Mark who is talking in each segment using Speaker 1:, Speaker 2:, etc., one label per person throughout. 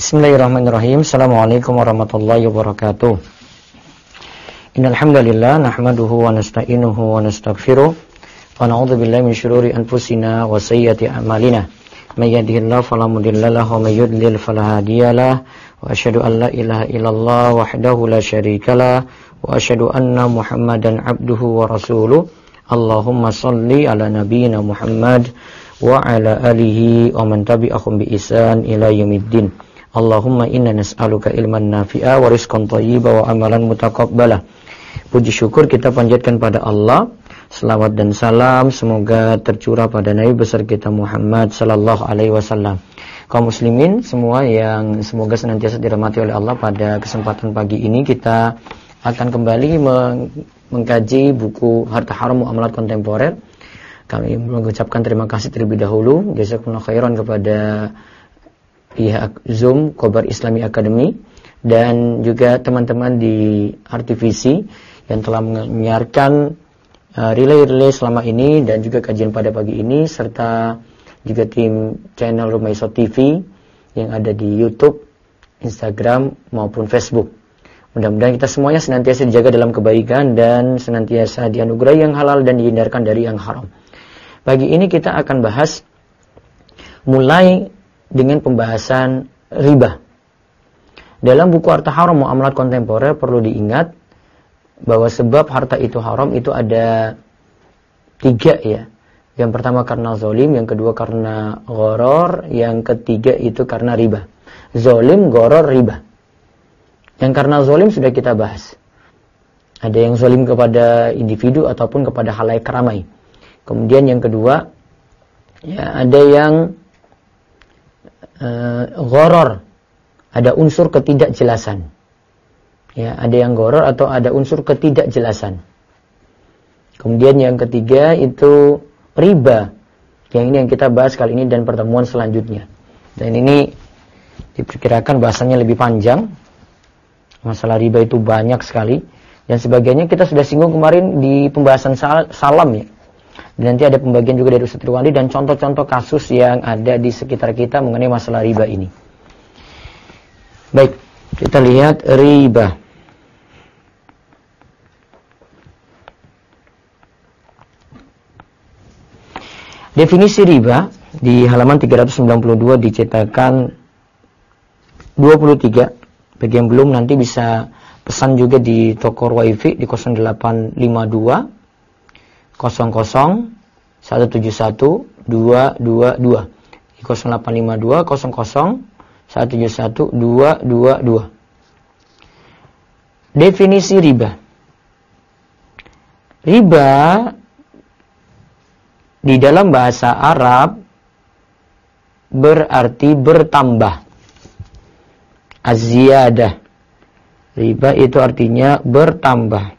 Speaker 1: Bismillahirrahmanirrahim. Assalamualaikum warahmatullahi wabarakatuh. Innal hamdalillah nahmaduhu wa nasta'inuhu wa nastaghfiruh wa na'udzu billahi min syururi anfusina wa sayyiati a'malina. May yahdihillahu fala mudilla lahu wa may yudlil fala hadiyalah. Wa asyhadu an la ilaha illallah wahdahu la syarikalah wa asyhadu anna Muhammadan abduhu wa rasuluh. Allahumma shalli ala nabiyyina Muhammad wa ala alihi wa man tabi'ahum bi ihsan ila yaumiddin. Allahumma inna nas'aluka ilman nafi'a wa rizqan thayyiba wa amalan mutaqabbala. Puji syukur kita panjatkan pada Allah. Selawat dan salam semoga tercurah pada Nabi besar kita Muhammad sallallahu alaihi wasallam. Kaum muslimin semua yang semoga senantiasa dirahmati oleh Allah, pada kesempatan pagi ini kita akan kembali mengkaji buku Harta Haram Muamalat Kontemporer. Kami mengucapkan terima kasih terlebih dahulu, jazakumullah khairan, kepada pihak Zoom Khobar Islami Academy dan juga teman-teman di RTVC yang telah menyiarkan relay selama ini dan juga kajian pada pagi ini, serta juga tim channel Rumaiso TV yang ada di YouTube, Instagram maupun Facebook. Mudah-mudahan kita semuanya senantiasa dijaga dalam kebaikan dan senantiasa dianugerahi yang halal dan dihindarkan dari yang haram. Pagi ini kita akan bahas mulai dengan pembahasan riba. Dalam buku Harta Haram Muamalat Kontemporer perlu diingat bahwa sebab harta itu haram itu ada 3 ya. Yang pertama karena zalim, yang kedua karena gharar, yang ketiga itu karena riba. Zalim, gharar, riba. Yang karena zalim sudah kita bahas. Ada yang zalim kepada individu ataupun kepada khalayak ramai. Kemudian yang kedua ya, ada yang gharar, ada unsur ketidakjelasan. Ya, ada yang gharar atau ada unsur ketidakjelasan. Kemudian yang ketiga itu riba. Yang ini yang kita bahas kali ini dan pertemuan selanjutnya. Dan ini diperkirakan bahasannya lebih panjang. Masalah riba itu banyak sekali dan sebagainya kita sudah singgung kemarin di pembahasan salam ya. Dan nanti ada pembagian juga dari Ustaz Ridwandi dan contoh-contoh kasus yang ada di sekitar kita mengenai masalah riba ini. Baik, kita lihat riba. Definisi riba di halaman 392 dicetakan 23. Bagi yang belum nanti bisa pesan juga di toko Wifi di 0852 00 171 222 di 0852 00 171 222. Definisi riba. Riba di dalam bahasa Arab berarti bertambah. Az-ziyadah. Riba itu artinya bertambah.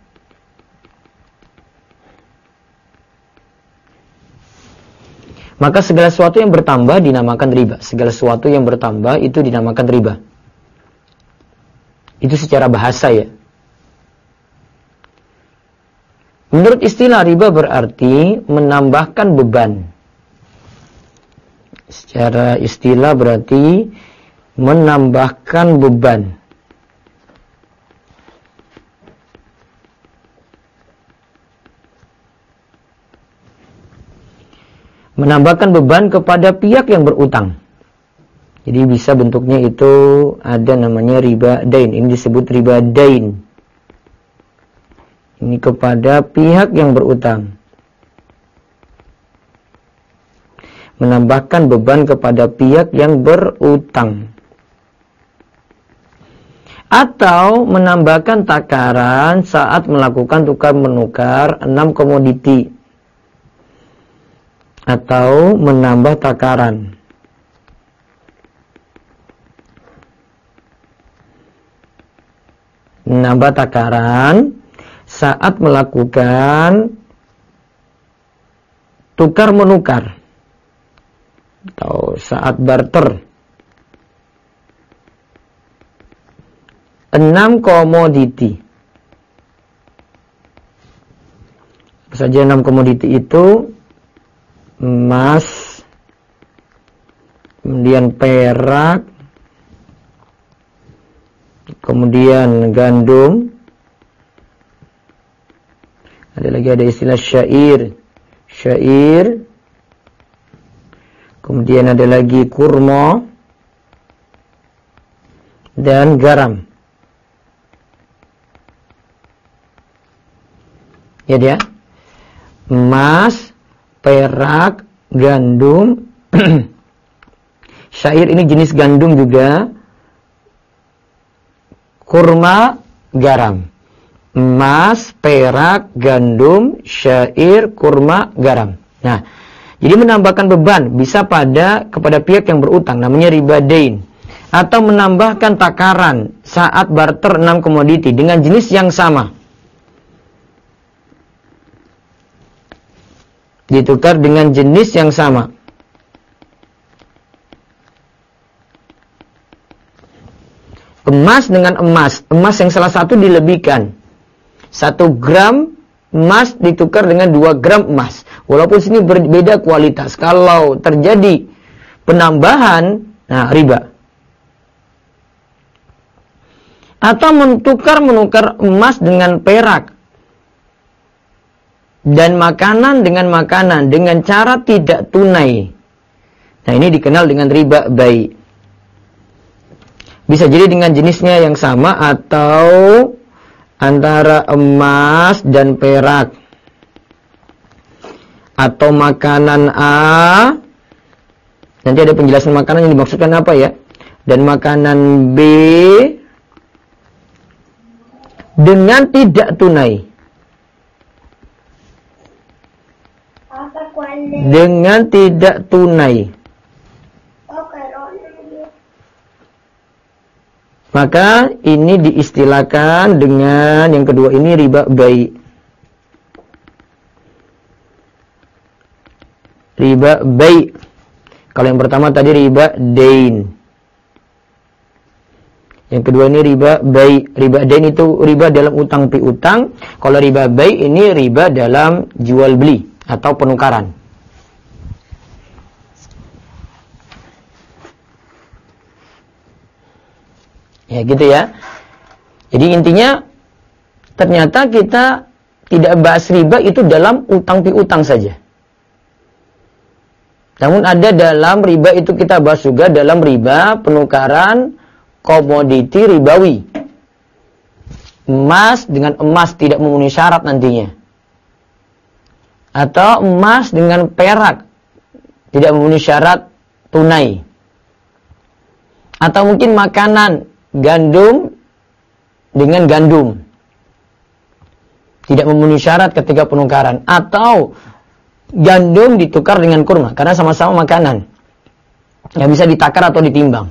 Speaker 1: Maka segala sesuatu yang bertambah dinamakan riba. Segala sesuatu yang bertambah itu dinamakan riba. Itu secara bahasa ya. Menurut istilah riba berarti menambahkan beban. Secara istilah berarti menambahkan beban. Menambahkan beban kepada pihak yang berutang. Jadi bisa bentuknya itu ada namanya riba dain. Ini disebut riba dain. Ini kepada pihak yang berutang. Menambahkan beban kepada pihak yang berutang. Atau menambahkan takaran saat melakukan tukar menukar 6 komoditi. Atau menambah takaran. Menambah takaran saat melakukan tukar menukar atau saat barter. 6 komoditi. Apa saja 6 komoditi itu? Emas, kemudian perak, kemudian gandum, ada istilah syair, kemudian ada lagi kurma dan garam. Ya dia, emas, perak, gandum, syair ini jenis gandum juga, kurma, garam. Emas, perak, gandum, syair, kurma, garam. Nah, jadi menambahkan beban bisa kepada pihak yang berutang, namanya riba dain, atau menambahkan takaran saat barter 6 komoditi dengan jenis yang sama. Ditukar dengan jenis yang sama. Emas dengan emas yang salah satu dilebihkan. 1 gram emas ditukar dengan 2 gram emas. Walaupun sini berbeda kualitas. Kalau terjadi penambahan, nah riba. Atau menukar emas dengan perak. Dan makanan dengan cara tidak tunai. Nah, ini dikenal dengan riba bai. Bisa jadi dengan jenisnya yang sama atau antara emas dan perak. Atau makanan A. Nanti ada penjelasan makanan yang dimaksudkan apa ya. Dan makanan B dengan tidak tunai. Dengan tidak tunai. Maka ini diistilahkan dengan yang kedua ini riba bai. Riba bai. Kalau yang pertama tadi riba dain. Yang kedua ini riba bai. Riba dain itu riba dalam utang piutang. Kalau riba bai ini riba dalam jual beli atau penukaran. Ya gitu ya. Jadi intinya ternyata kita tidak bahas riba itu dalam utang piutang saja. Namun ada dalam riba itu kita bahas juga dalam riba penukaran komoditi ribawi. Emas dengan emas tidak memenuhi syarat nantinya. Atau emas dengan perak tidak memenuhi syarat tunai. Atau mungkin makanan gandum dengan gandum tidak memenuhi syarat ketika penukaran, atau gandum ditukar dengan kurma karena sama-sama makanan yang bisa ditakar atau ditimbang.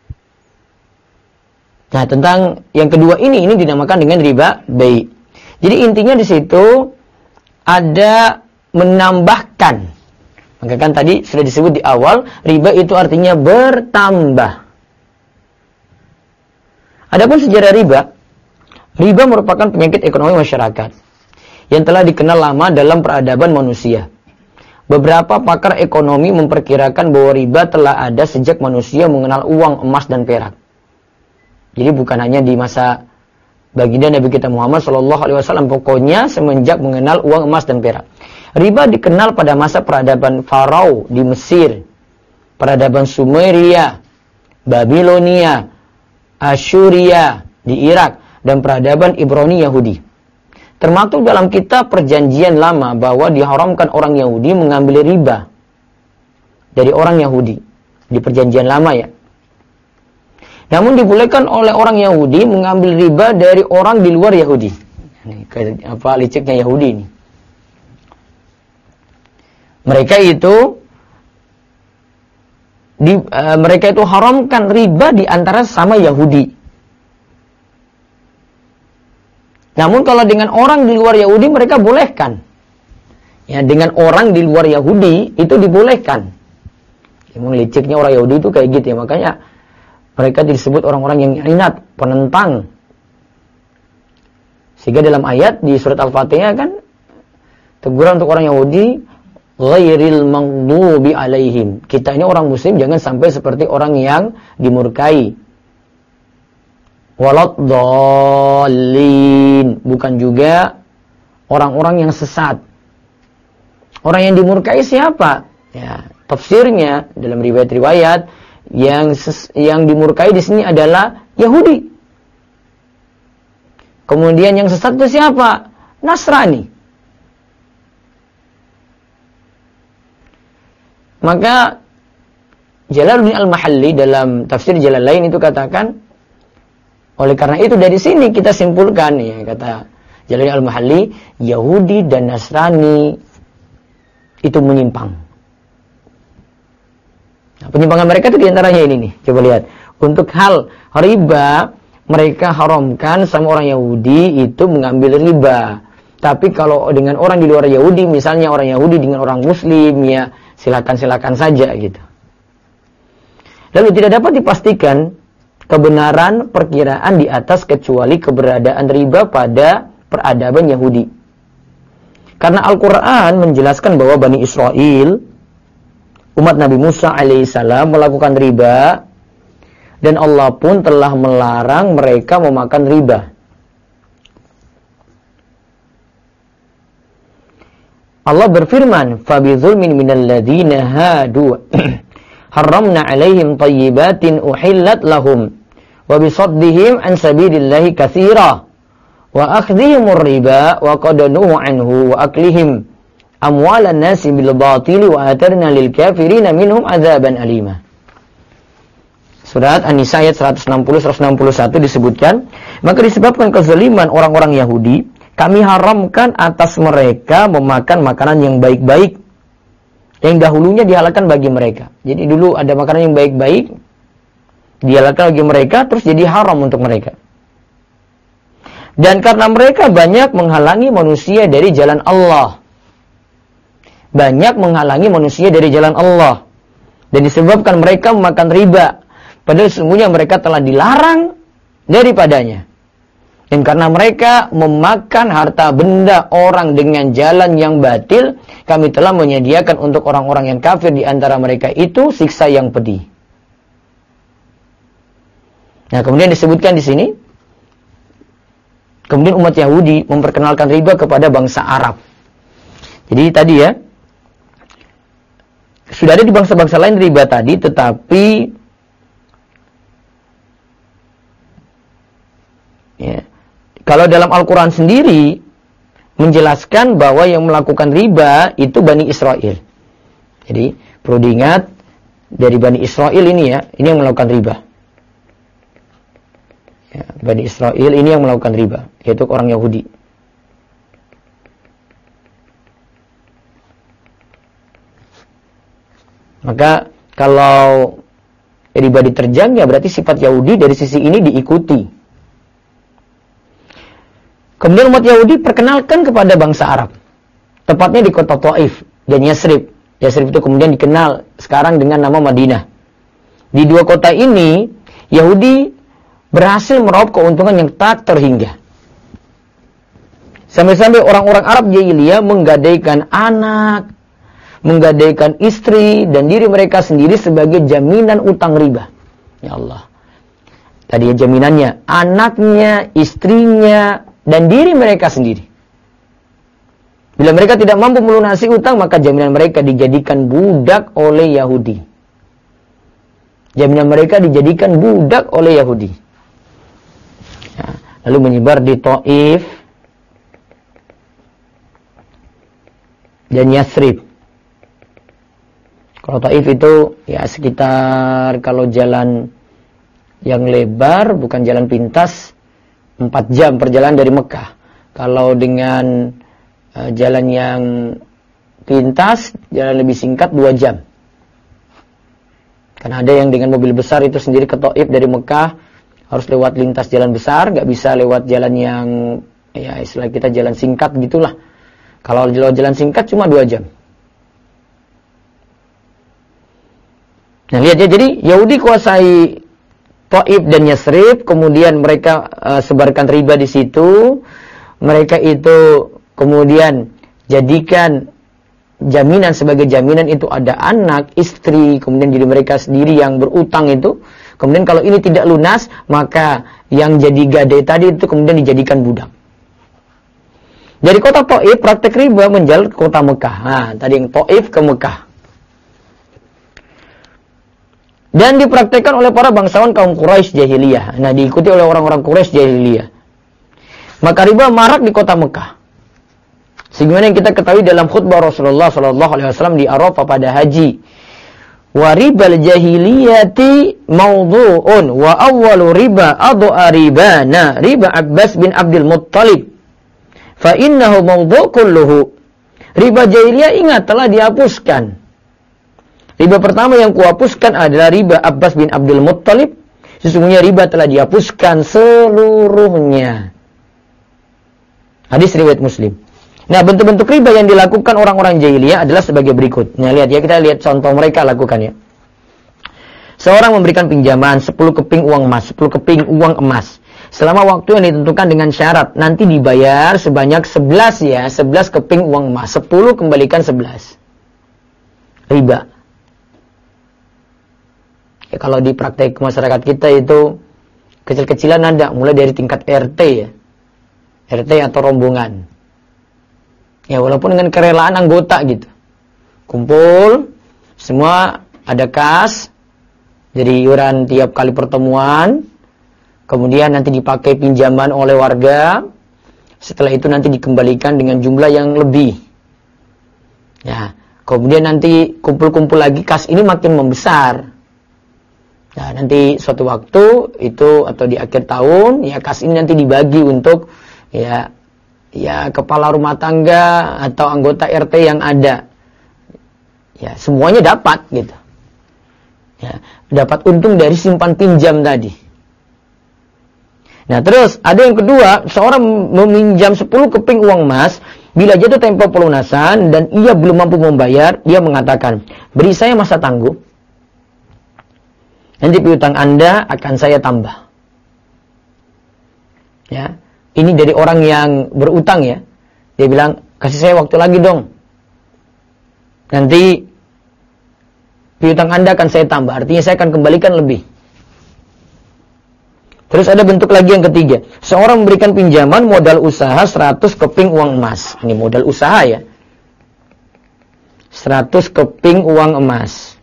Speaker 1: Nah, tentang yang kedua ini dinamakan dengan riba bai. Jadi intinya di situ ada menambahkan. Maka kan tadi sudah disebut di awal, riba itu artinya bertambah. Adapun sejarah riba merupakan penyakit ekonomi masyarakat yang telah dikenal lama dalam peradaban manusia. Beberapa pakar ekonomi memperkirakan bahwa riba telah ada sejak manusia mengenal uang, emas, dan perak. Jadi bukan hanya di masa baginda Nabi kita Muhammad SAW, pokoknya semenjak mengenal uang, emas, dan perak. Riba dikenal pada masa peradaban Farao di Mesir, peradaban Sumeria, Babilonia, Asyuria di Irak, dan peradaban Ibrani Yahudi. Termaktub dalam kitab Perjanjian Lama bahwa diharamkan orang Yahudi mengambil riba dari orang Yahudi di Perjanjian Lama ya. Namun dibolehkan oleh orang Yahudi mengambil riba dari orang di luar Yahudi. Ini apa liciknya Yahudi ini? Mereka itu haramkan riba di antara sama Yahudi. Namun kalau dengan orang di luar Yahudi mereka bolehkan. Ya, dengan orang di luar Yahudi itu dibolehkan. Memang liciknya orang Yahudi itu kayak gitu ya, makanya mereka disebut orang-orang yang inat, penentang. Sehingga dalam ayat di surat Al-Fatihah kan teguran untuk orang Yahudi, ghairil maghdubi alaihim. Kita ini orang muslim jangan sampai seperti orang yang dimurkai. waladdallin, bukan juga orang-orang yang sesat. Orang yang dimurkai siapa? Ya, tafsirnya dalam riwayat-riwayat yang dimurkai di sini adalah Yahudi. Kemudian yang sesat itu siapa? Nasrani. Maka Jalaluddin Al-Mahalli dalam tafsir Jalalain itu katakan, oleh karena itu dari sini kita simpulkan, ya, kata Jalaluddin Al-Mahalli, Yahudi dan Nasrani itu menyimpang. Nah, penyimpangan mereka itu diantaranya ini nih. Coba lihat. Untuk hal riba, mereka haramkan sama orang Yahudi itu mengambil riba. Tapi kalau dengan orang di luar Yahudi, misalnya orang Yahudi dengan orang Muslim, ya silakan saja gitu. Lalu tidak dapat dipastikan kebenaran perkiraan di atas kecuali keberadaan riba pada peradaban Yahudi. Karena Al-Quran menjelaskan bahwa Bani Israel, umat Nabi Musa alaihissalam, melakukan riba, dan Allah pun telah melarang mereka memakan riba. Allah berfirman, "Fabizulmin minal ladzina hadu harramna 'alaihim thayyibatin uhillat lahum wa bisaddihim an sabilillahi katsira wa akhdhihimur riba wa qad nuhu anhu wa aklihim amwalan nasi bil batili wa atarna lil kafirina minhum adzaban alima." Surat An-Nisa ayat 160-161 disebutkan, maka disebabkan kezaliman orang-orang Yahudi, kami haramkan atas mereka memakan makanan yang baik-baik yang dahulunya dihalalkan bagi mereka. Jadi dulu ada makanan yang baik-baik dihalalkan bagi mereka, terus jadi haram untuk mereka. Dan karena mereka banyak menghalangi manusia dari jalan Allah. Banyak menghalangi manusia dari jalan Allah. Dan disebabkan mereka memakan riba, padahal sesungguhnya mereka telah dilarang daripadanya. Dan karena mereka memakan harta benda orang dengan jalan yang batil, kami telah menyediakan untuk orang-orang yang kafir di antara mereka itu siksa yang pedih. Nah, kemudian disebutkan di sini, kemudian umat Yahudi memperkenalkan riba kepada bangsa Arab. Jadi tadi ya, sudah ada di bangsa-bangsa lain riba tadi, tetapi ya, kalau dalam Al-Quran sendiri menjelaskan bahwa yang melakukan riba itu Bani Israel. Jadi perlu diingat, dari Bani Israel ini ya, ini yang melakukan riba. Ya, Bani Israel ini yang melakukan riba, yaitu orang Yahudi. Maka kalau riba diterjang, ya berarti sifat Yahudi dari sisi ini diikuti. Kemudian umat Yahudi perkenalkan kepada bangsa Arab. Tepatnya di kota Taif dan Yasrib. Yasrib itu kemudian dikenal sekarang dengan nama Madinah. Di dua kota ini, Yahudi berhasil meraup keuntungan yang tak terhingga. Sampai-sampai orang-orang Arab jahiliyah menggadaikan anak, menggadaikan istri dan diri mereka sendiri sebagai jaminan utang riba. Ya Allah. Tadi ya jaminannya, anaknya, istrinya, dan diri mereka sendiri. Bila mereka tidak mampu melunasi utang, maka jaminan mereka dijadikan budak oleh Yahudi. Jaminan mereka dijadikan budak oleh Yahudi. Ya, lalu menyebar di Taif dan Yasrib. Kalau Taif itu ya sekitar, kalau jalan yang lebar, bukan jalan pintas, 4 jam perjalanan dari Mekah. Kalau dengan jalan yang pintas, jalan lebih singkat 2 jam. Karena ada yang dengan mobil besar itu sendiri ke Taif dari Mekah harus lewat lintas jalan besar, nggak bisa lewat jalan yang ya istilah kita jalan singkat gitulah. Kalau lewat jalan singkat cuma 2 jam. Nah lihat ya, jadi Yahudi kuasai Taif dan Yasrib, kemudian mereka sebarkan riba di situ. Mereka itu kemudian jadikan jaminan, sebagai jaminan itu ada anak, istri, kemudian diri mereka sendiri yang berutang itu. Kemudian kalau ini tidak lunas, maka yang jadi gadai tadi itu kemudian dijadikan budak. Dari kota Taif, praktek riba menjalar ke kota Mekah. Nah, tadi yang Taif ke Mekah. Dan dipraktekkan oleh para bangsawan kaum Quraisy jahiliyah. Nah, diikuti oleh orang-orang Quraisy jahiliyah. Maka riba marak di kota Mekah. Sebagaimana yang kita ketahui dalam khutbah Rasulullah SAW di Arafah pada haji. Wa ribal jahiliyati mawdu'un wa awwalu riba adha'a ribana riba Abbas bin Abdul Muttalib. Fa innahu mawdu' kulluhu. Riba jahiliyah ingat telah dihapuskan. Riba pertama yang kuhapuskan adalah riba Abbas bin Abdul Muttalib. Sesungguhnya riba telah dihapuskan seluruhnya. Hadis riwayat Muslim. Nah, bentuk-bentuk riba yang dilakukan orang-orang jahiliyah adalah sebagai berikut. Nah, lihat ya, kita lihat contoh mereka lakukan ya. Seorang memberikan pinjaman 10 keping uang emas, 10 keping uang emas. Selama waktu yang ditentukan dengan syarat, nanti dibayar sebanyak 11 ya, 11 keping uang emas. 10 kembalikan 11. Riba. Ya, kalau di praktek masyarakat kita itu kecil-kecilan ada, mulai dari tingkat RT ya. RT atau rombongan. Ya, walaupun dengan kerelaan anggota gitu. Kumpul, semua ada kas, jadi iuran tiap kali pertemuan, kemudian nanti dipakai pinjaman oleh warga, setelah itu nanti dikembalikan dengan jumlah yang lebih. Ya, kemudian nanti kumpul-kumpul lagi, kas ini makin membesar. Nah, nanti suatu waktu itu atau di akhir tahun, ya kas ini nanti dibagi untuk ya kepala rumah tangga atau anggota RT yang ada. Ya, semuanya dapat gitu. Ya, dapat untung dari simpan pinjam tadi. Nah, terus ada yang kedua, seorang meminjam 10 keping uang emas, bila jatuh tempo pelunasan dan ia belum mampu membayar, ia mengatakan, "Beri saya masa tangguh. Nanti piutang Anda akan saya tambah." Ya. Ini dari orang yang berutang ya. Dia bilang, "Kasih saya waktu lagi dong. Nanti piutang Anda akan saya tambah. Artinya saya akan kembalikan lebih." Terus ada bentuk lagi yang ketiga. Seorang memberikan pinjaman modal usaha 100 keping uang emas. Ini modal usaha ya. 100 keping uang emas.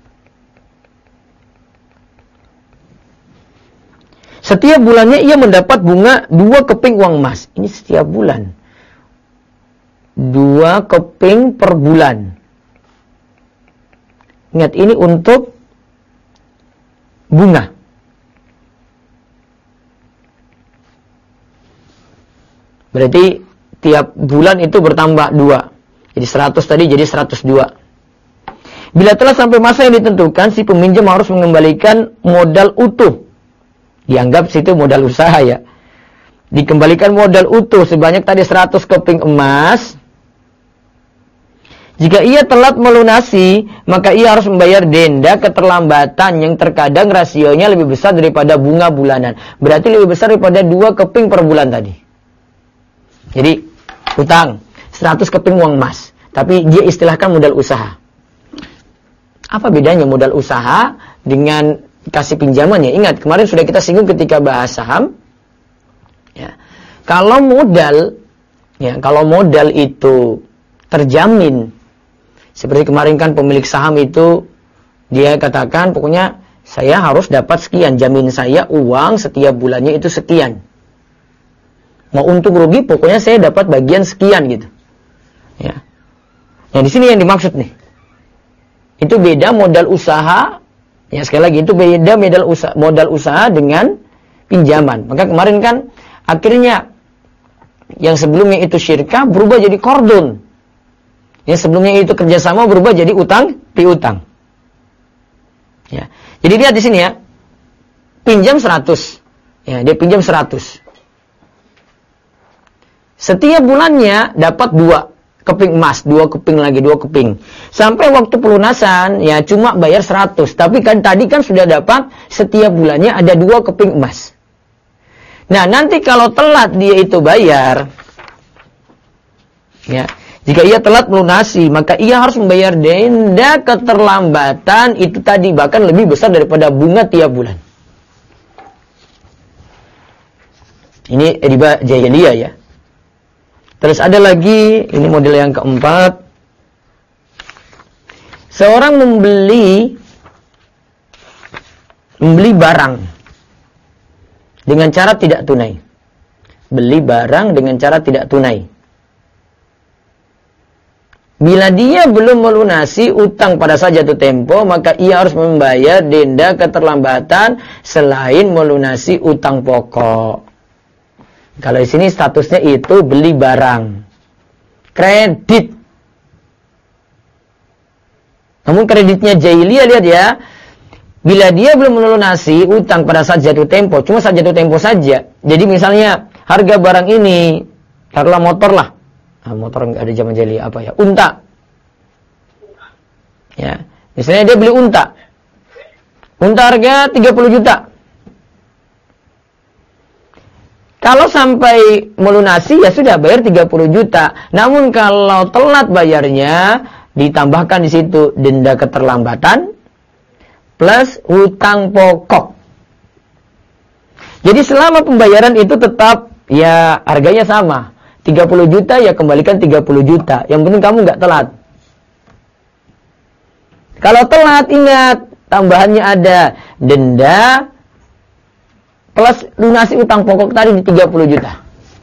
Speaker 1: Setiap bulannya ia mendapat bunga 2 keping uang emas. Ini setiap bulan. 2 keping per bulan. Ingat, ini untuk bunga. Berarti tiap bulan itu bertambah 2. Jadi 100 tadi jadi 102. Bila telah sampai masa yang ditentukan, si peminjam harus mengembalikan modal utuh. Dianggap situ modal usaha ya. Dikembalikan modal utuh sebanyak tadi 100 keping emas. Jika ia telat melunasi, maka ia harus membayar denda keterlambatan yang terkadang rasionya lebih besar daripada bunga bulanan. Berarti lebih besar daripada 2 keping per bulan tadi. Jadi, utang 100 keping uang emas. Tapi dia istilahkan modal usaha. Apa bedanya modal usaha dengan kasih pinjaman ya? Ingat, kemarin sudah kita singgung ketika bahas saham. Ya. Kalau modal itu terjamin, seperti kemarin kan pemilik saham itu dia katakan pokoknya saya harus dapat sekian, jamin saya uang setiap bulannya itu sekian. Mau untung rugi pokoknya saya dapat bagian sekian gitu. Ya. Nah, di sini yang dimaksud nih. Itu beda modal usaha. Ya, sekali lagi itu beda modal usaha dengan pinjaman. Maka kemarin kan akhirnya yang sebelumnya itu syirkah berubah jadi kordon. Yang sebelumnya itu kerjasama berubah jadi utang piutang. Ya. Jadi lihat di sini ya. Pinjam 100. Ya, dia pinjam 100. Setiap bulannya dapat 2 keping emas, 2 keping lagi, 2 keping. Sampai waktu pelunasan, ya cuma bayar 100. Tapi kan tadi kan sudah dapat setiap bulannya ada 2 keping emas. Nah, nanti kalau telat dia itu bayar, ya, jika ia telat melunasi, maka ia harus membayar denda keterlambatan itu tadi, bahkan lebih besar daripada bunga tiap bulan. Ini riba jahiliyah ya. Terus ada lagi, ini model yang keempat. Seorang membeli barang dengan cara tidak tunai. Beli barang dengan cara tidak tunai. Bila dia belum melunasi utang pada saat jatuh tempo, maka ia harus membayar denda keterlambatan selain melunasi utang pokok. Kalau di sini statusnya itu beli barang, kredit. Namun kreditnya jahiliyah, lihat ya. Bila dia belum melunasi utang pada saat jatuh tempo, cuma saat jatuh tempo saja. Jadi misalnya harga barang ini, taruhlah motor lah. Nah, motor nggak ada zaman jahiliyah apa ya? Unta. Ya, misalnya dia beli unta. Unta harga 30 juta. Kalau sampai melunasi ya sudah bayar 30 juta. Namun kalau telat bayarnya ditambahkan di situ denda keterlambatan plus hutang pokok. Jadi selama pembayaran itu tetap ya harganya sama. 30 juta ya kembalikan 30 juta. Yang penting kamu nggak telat. Kalau telat ingat tambahannya ada denda plus lunasi utang pokok tadi di 30 juta.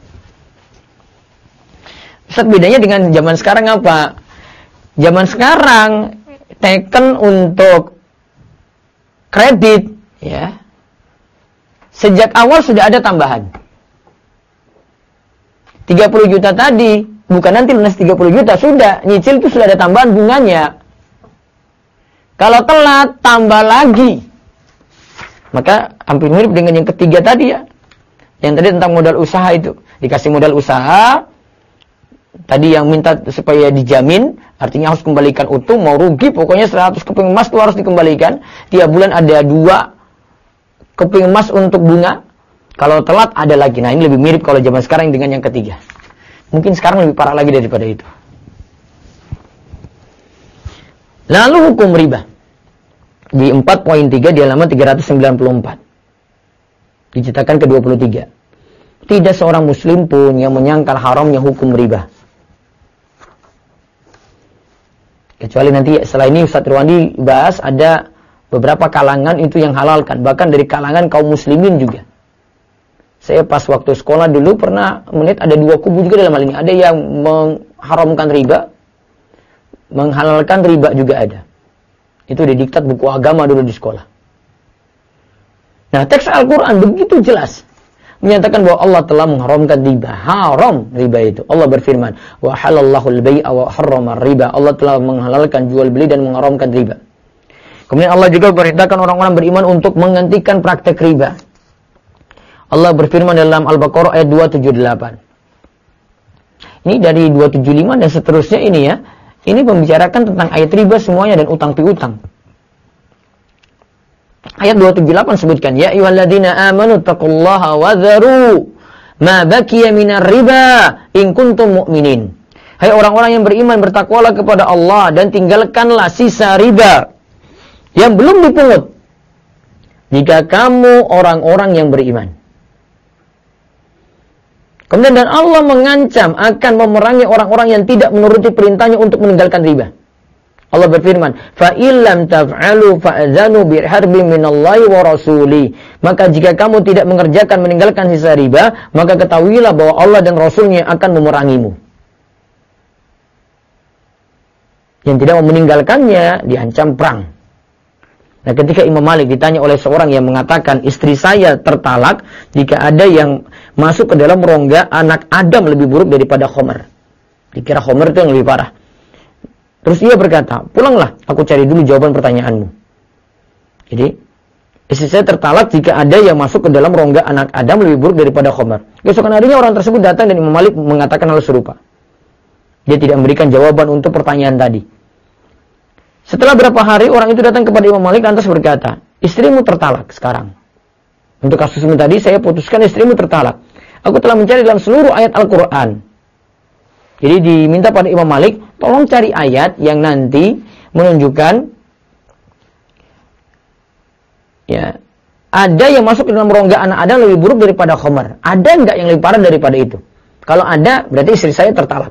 Speaker 1: Ustaz, bedanya dengan zaman sekarang apa? Zaman sekarang teken untuk kredit ya. Sejak awal sudah ada tambahan. 30 juta tadi, bukan nanti lunas 30 juta, sudah nyicil itu sudah ada tambahan bunganya. Kalau telat tambah lagi. Maka hampir mirip dengan yang ketiga tadi ya. Yang tadi tentang modal usaha itu. Dikasih modal usaha, tadi yang minta supaya dijamin, artinya harus kembalikan utuh, mau rugi, pokoknya 100 keping emas itu harus dikembalikan. Tiap bulan ada 2 keping emas untuk bunga. Kalau telat ada lagi. Nah ini lebih mirip kalau zaman sekarang dengan yang ketiga. Mungkin sekarang lebih parah lagi daripada itu. Lalu hukum riba. Di 4.3 di halaman 394. Dicetakan ke-23. Tidak seorang muslim pun yang menyangkal haramnya hukum riba. Kecuali nanti setelah ini Ustaz Irwandi bahas ada beberapa kalangan itu yang halalkan. Bahkan dari kalangan kaum muslimin juga. Saya pas waktu sekolah dulu pernah melihat ada 2 kubu juga dalam hal ini. Ada yang mengharamkan riba, menghalalkan riba juga ada. Itu didiktat buku agama dulu di sekolah. Nah, teks Al-Quran begitu jelas menyatakan bahwa Allah telah mengharamkan riba. Haram riba itu. Allah berfirman, wa halallahu al-bai'a wa harrama riba. Allah telah menghalalkan jual beli dan mengharamkan riba. Kemudian Allah juga memerintahkan orang-orang beriman untuk menghentikan praktek riba. Allah berfirman dalam Al-Baqarah ayat 278. Ini dari 275 dan seterusnya ini ya. Ini membicarakan tentang ayat riba semuanya dan utang piutang. Ayat 278 sebutkan, ya ayyuhalladzina amanu taqullaha wa dharu ma baqiya minar riba in kuntum mu'minin. Hai orang-orang yang beriman, bertakwalah kepada Allah dan tinggalkanlah sisa riba yang belum dipungut jika kamu orang-orang yang beriman. Kemudian dan Allah mengancam akan memerangi orang-orang yang tidak menuruti perintahnya untuk meninggalkan riba. Allah berfirman, fa illam taf'alu fa'adzanu biharbin minallahi wa rasuli. Maka jika kamu tidak mengerjakan meninggalkan sisa riba, maka ketahuilah bahwa Allah dan Rasulnya akan memerangimu. Yang tidak mau meninggalkannya diancam perang. Nah, ketika Imam Malik ditanya oleh seorang yang mengatakan istri saya tertalak jika ada yang masuk ke dalam rongga anak Adam lebih buruk daripada Khomer. Dikira Khomer itu yang lebih parah. Terus ia berkata, pulanglah, aku cari dulu jawaban pertanyaanmu. Jadi, istri saya tertalak jika ada yang masuk ke dalam rongga anak Adam lebih buruk daripada Khomer. Keesokan harinya orang tersebut datang dan Imam Malik mengatakan hal serupa. Dia tidak memberikan jawaban untuk pertanyaan tadi. Setelah berapa hari orang itu datang kepada Imam Malik lantas berkata, istrimu tertalak sekarang. Untuk kasusmu tadi saya putuskan istrimu tertalak. Aku telah mencari dalam seluruh ayat Al-Quran. Jadi diminta pada Imam Malik, tolong cari ayat yang nanti menunjukkan ya ada yang masuk dalam rongga anak Adam lebih buruk daripada khamar? Ada enggak yang lebih parah daripada itu? Kalau ada, berarti istri saya tertalak.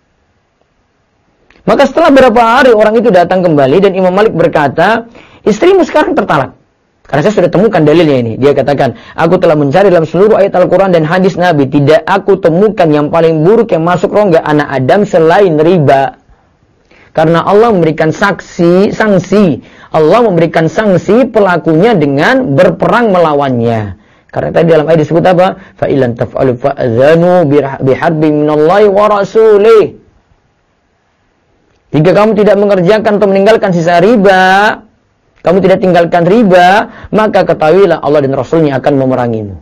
Speaker 1: Maka setelah beberapa hari orang itu datang kembali dan Imam Malik berkata, istrimu sekarang tertalak. Karena saya sudah temukan dalilnya ini. Dia katakan, aku telah mencari dalam seluruh ayat Al-Quran dan hadis Nabi. Tidak aku temukan yang paling buruk yang masuk rongga anak Adam selain riba. Karena Allah memberikan sanksi. Allah memberikan sanksi pelakunya dengan berperang melawannya. Karena tadi dalam ayat disebut apa? Fa'ilan taf'alu fa'adhanu biharbin minallahi wa rasulih. Jika kamu tidak mengerjakan atau meninggalkan sisa riba, kamu tidak tinggalkan riba, maka ketahuilah Allah dan Rasulnya akan memerangimu.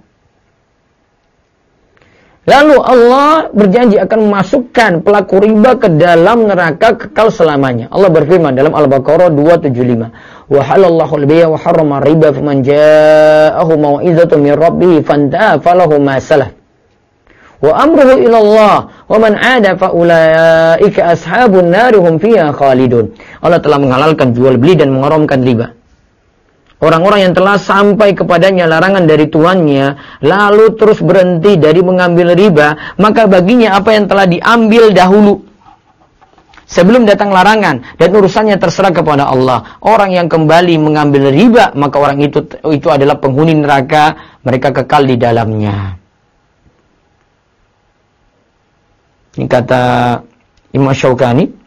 Speaker 1: Lalu Allah berjanji akan memasukkan pelaku riba ke dalam neraka kekal selamanya. Allah berfirman dalam Al-Baqarah 275. Wa halallahu al-bay'a wa harrama riba faman ja'ahu mau'izatun min rabbih fantaha falahu ma salaf. Wa amruhu ila Allah wa man 'ada fa ulaika ashabun nar hum fiha khalidun. Allah telah menghalalkan jual beli dan mengharamkan riba. Orang-orang yang telah sampai kepadanya larangan dari tuannya, lalu terus berhenti dari mengambil riba, maka baginya apa yang telah diambil dahulu sebelum datang larangan, dan urusannya terserah kepada Allah. Orang yang kembali mengambil riba, maka orang itu adalah penghuni neraka, mereka kekal di dalamnya. Ini kata Imam Syaukani.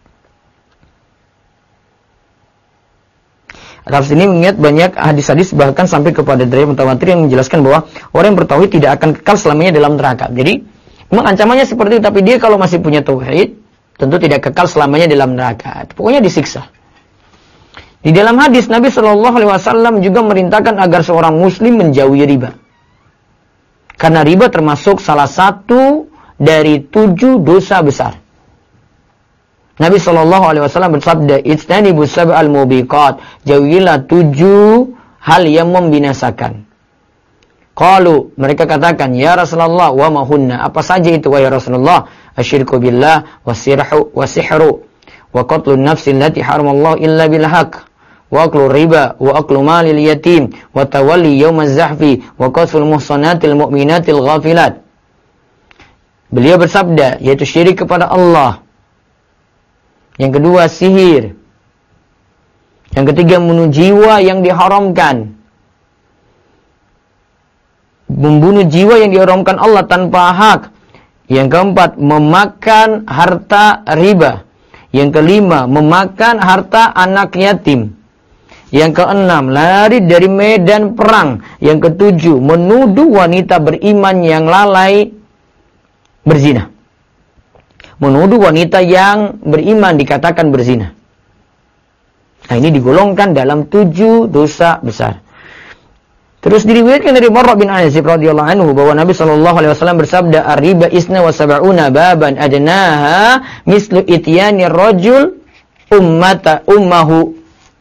Speaker 1: Atas ini mengingat banyak hadis-hadis bahkan sampai kepada derajat mutawatir yang menjelaskan bahwa orang yang bertauhid tidak akan kekal selamanya dalam neraka. Jadi memang ancamannya seperti itu, tapi dia kalau masih punya tauhid tentu tidak kekal selamanya dalam neraka. Pokoknya disiksa. Di dalam hadis Nabi Shallallahu Alaihi Wasallam juga merintahkan agar seorang Muslim menjauhi riba, karena riba termasuk salah satu dari 7 dosa besar. Nabi Shallallahu Alaihi Wasallam bersabda, "Ijtanibu sab'al mubiqat." Jauhilah 7 hal yang membinasakan. Qalu, mereka katakan, "Ya Rasulullah, wa ma hunna?" Apa saja itu wahai Rasulullah? Asyirku billah, wa sihru, wa qatlun nafsi allati haramallahu illa bil haqq, wa aklu riba, wa aklu malil yatim, wa tawalli yaumaz zahfi, wa qatful muhsanatil mu'minatil ghafilat. Beliau bersabda, yaitu syirik kepada Allah. Yang kedua, sihir. Yang ketiga, membunuh jiwa yang diharamkan. Membunuh jiwa yang diharamkan Allah tanpa hak. Yang keempat, memakan harta riba. Yang kelima, memakan harta anak yatim. Yang keenam, lari dari medan perang. Yang ketujuh, menuduh wanita beriman yang lalai berzina. Menuduh wanita yang beriman dikatakan berzina. Nah, ini digolongkan dalam 7 dosa besar. Terus diriwayatkan dari Marra bin Azib radhiyallahu anhu bahwa Nabi sallallahu alaihi wasallam bersabda, "Ar-riba isna wa sab'una baban adnaha mislu ityani rajul ummahu."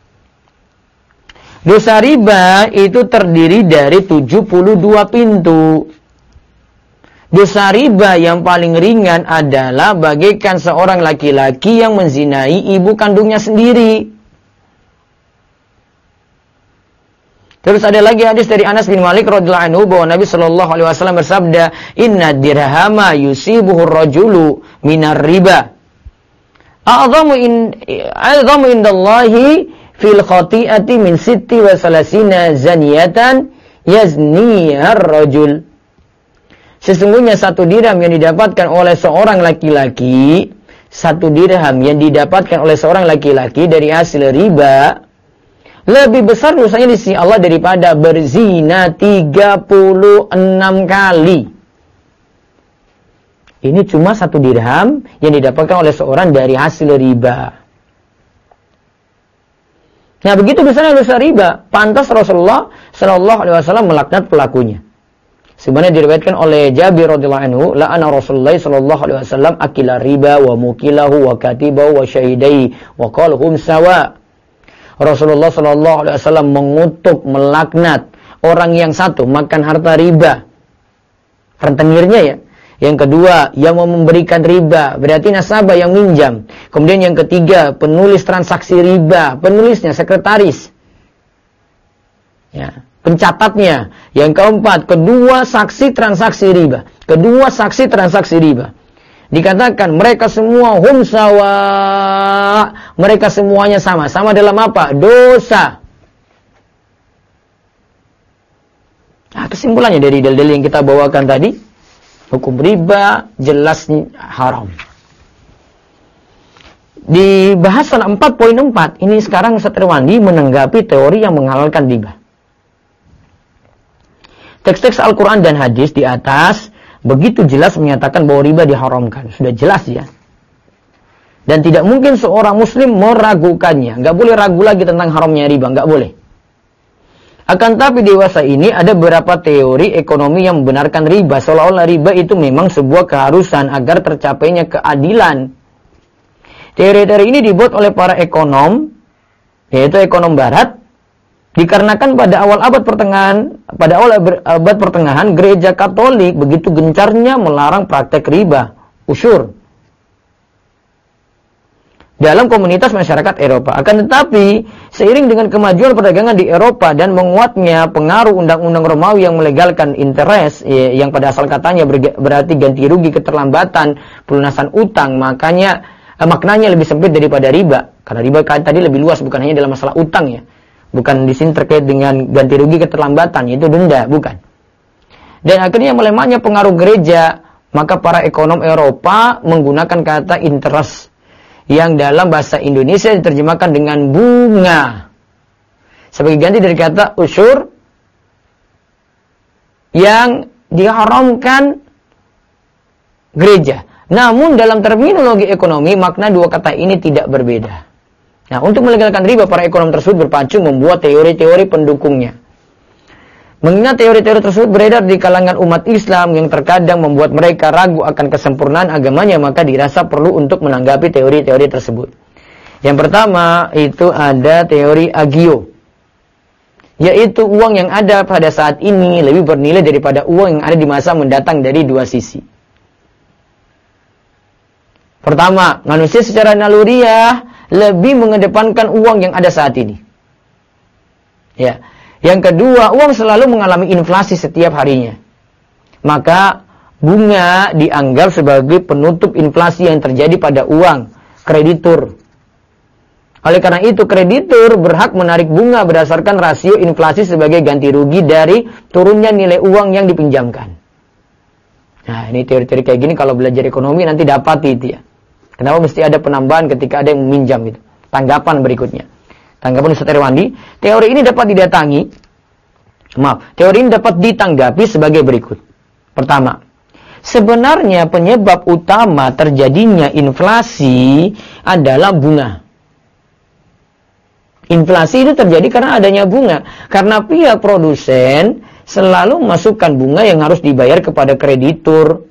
Speaker 1: Dosa riba itu terdiri dari 72 pintu. Dosa riba yang paling ringan adalah bagaikan seorang laki-laki yang menzinai ibu kandungnya sendiri. Terus ada lagi hadis dari Anas bin Malik radhiyallahu anhu bahwa Nabi sallallahu alaihi wasallam bersabda, "Inna dirhama yusibuhu ar-rajulu minar riba. A'zamu indallahi fil khati'ati min 36 zaniyatan yazniha ar-rajul." Sesungguhnya 1 dirham yang didapatkan oleh seorang laki-laki, 1 dirham yang didapatkan oleh seorang laki-laki dari hasil riba, lebih besar dosanya di sisi Allah daripada berzina 36 kali. Ini cuma 1 dirham yang didapatkan oleh seorang dari hasil riba. Nah, begitu besarnya dosa riba, pantas Rasulullah Shallallahu Alaihi Wasallam melaknat pelakunya. Sebenarnya diriwayatkan oleh Jabir radhiyallahu anhu, la'ana Rasulullah sallallahu alaihi wasallam akila riba wa mukilahu wa katibahu wa syahidai wa qala hum sawa. Rasulullah sallallahu alaihi wasallam mengutuk, melaknat orang yang satu makan harta riba, rentenirnya ya. Yang kedua, yang memberikan riba, berarti nasabah yang minjam. Kemudian yang ketiga, penulis transaksi riba, penulisnya sekretaris. Ya. pencatatnya. Yang keempat, kedua saksi transaksi riba. Kedua saksi transaksi riba. Dikatakan mereka semua hum sawa. Mereka semuanya sama. Sama dalam apa? Dosa. Nah, kesimpulannya dari dalil yang kita bawakan tadi, hukum riba jelas haram. Di bahasan 4.4 ini sekarang Ustaz Irwandi menanggapi teori yang menghalalkan riba. Teks-teks Al-Quran dan hadis di atas begitu jelas menyatakan bahwa riba diharamkan. Sudah jelas ya. Dan tidak mungkin seorang muslim meragukannya. Nggak boleh ragu lagi tentang haramnya riba. Nggak boleh. Akan tapi dewasa ini ada beberapa teori ekonomi yang membenarkan riba. Seolah-olah riba itu memang sebuah keharusan agar tercapainya keadilan. Teori-teori ini dibuat oleh para ekonom, yaitu ekonom barat, dikarenakan pada awal abad pertengahan, gereja Katolik begitu gencarnya melarang praktek riba, usyur, dalam komunitas masyarakat Eropa. Akan tetapi, seiring dengan kemajuan perdagangan di Eropa dan menguatnya pengaruh undang-undang Romawi yang melegalkan interest, yang pada asal katanya berarti ganti rugi keterlambatan pelunasan utang, maknanya lebih sempit daripada riba. Karena riba tadi lebih luas, bukan hanya dalam masalah utang ya. Bukan di sini terkait dengan ganti rugi keterlambatan, itu denda, bukan. Dan akhirnya melemahnya pengaruh gereja, maka para ekonom Eropa menggunakan kata interest, yang dalam bahasa Indonesia diterjemahkan dengan bunga, sebagai ganti dari kata usyur yang diharamkan gereja. Namun dalam terminologi ekonomi, makna dua kata ini tidak berbeda. Nah, untuk melegalkan riba, para ekonom tersebut berpacu membuat teori-teori pendukungnya. Mengingat teori-teori tersebut beredar di kalangan umat Islam yang terkadang membuat mereka ragu akan kesempurnaan agamanya, maka dirasa perlu untuk menanggapi teori-teori tersebut. Yang pertama, itu ada teori agio, yaitu uang yang ada pada saat ini lebih bernilai daripada uang yang ada di masa mendatang dari dua sisi. Pertama, manusia secara naluriah lebih mengedepankan uang yang ada saat ini. Ya. Yang kedua, uang selalu mengalami inflasi setiap harinya. Maka bunga dianggap sebagai penutup inflasi yang terjadi pada uang kreditur. Oleh karena itu, kreditur berhak menarik bunga berdasarkan rasio inflasi sebagai ganti rugi dari turunnya nilai uang yang dipinjamkan. Nah, ini teori-teori kayak gini kalau belajar ekonomi nanti dapat itu ya. Kenapa mesti ada penambahan ketika ada yang meminjam itu? Tanggapan berikutnya. Tanggapan Ustaz Irwandi, teori ini dapat ditanggapi sebagai berikut. Pertama, sebenarnya penyebab utama terjadinya inflasi adalah bunga. Inflasi itu terjadi karena adanya bunga. Karena pihak produsen selalu memasukkan bunga yang harus dibayar kepada kreditur.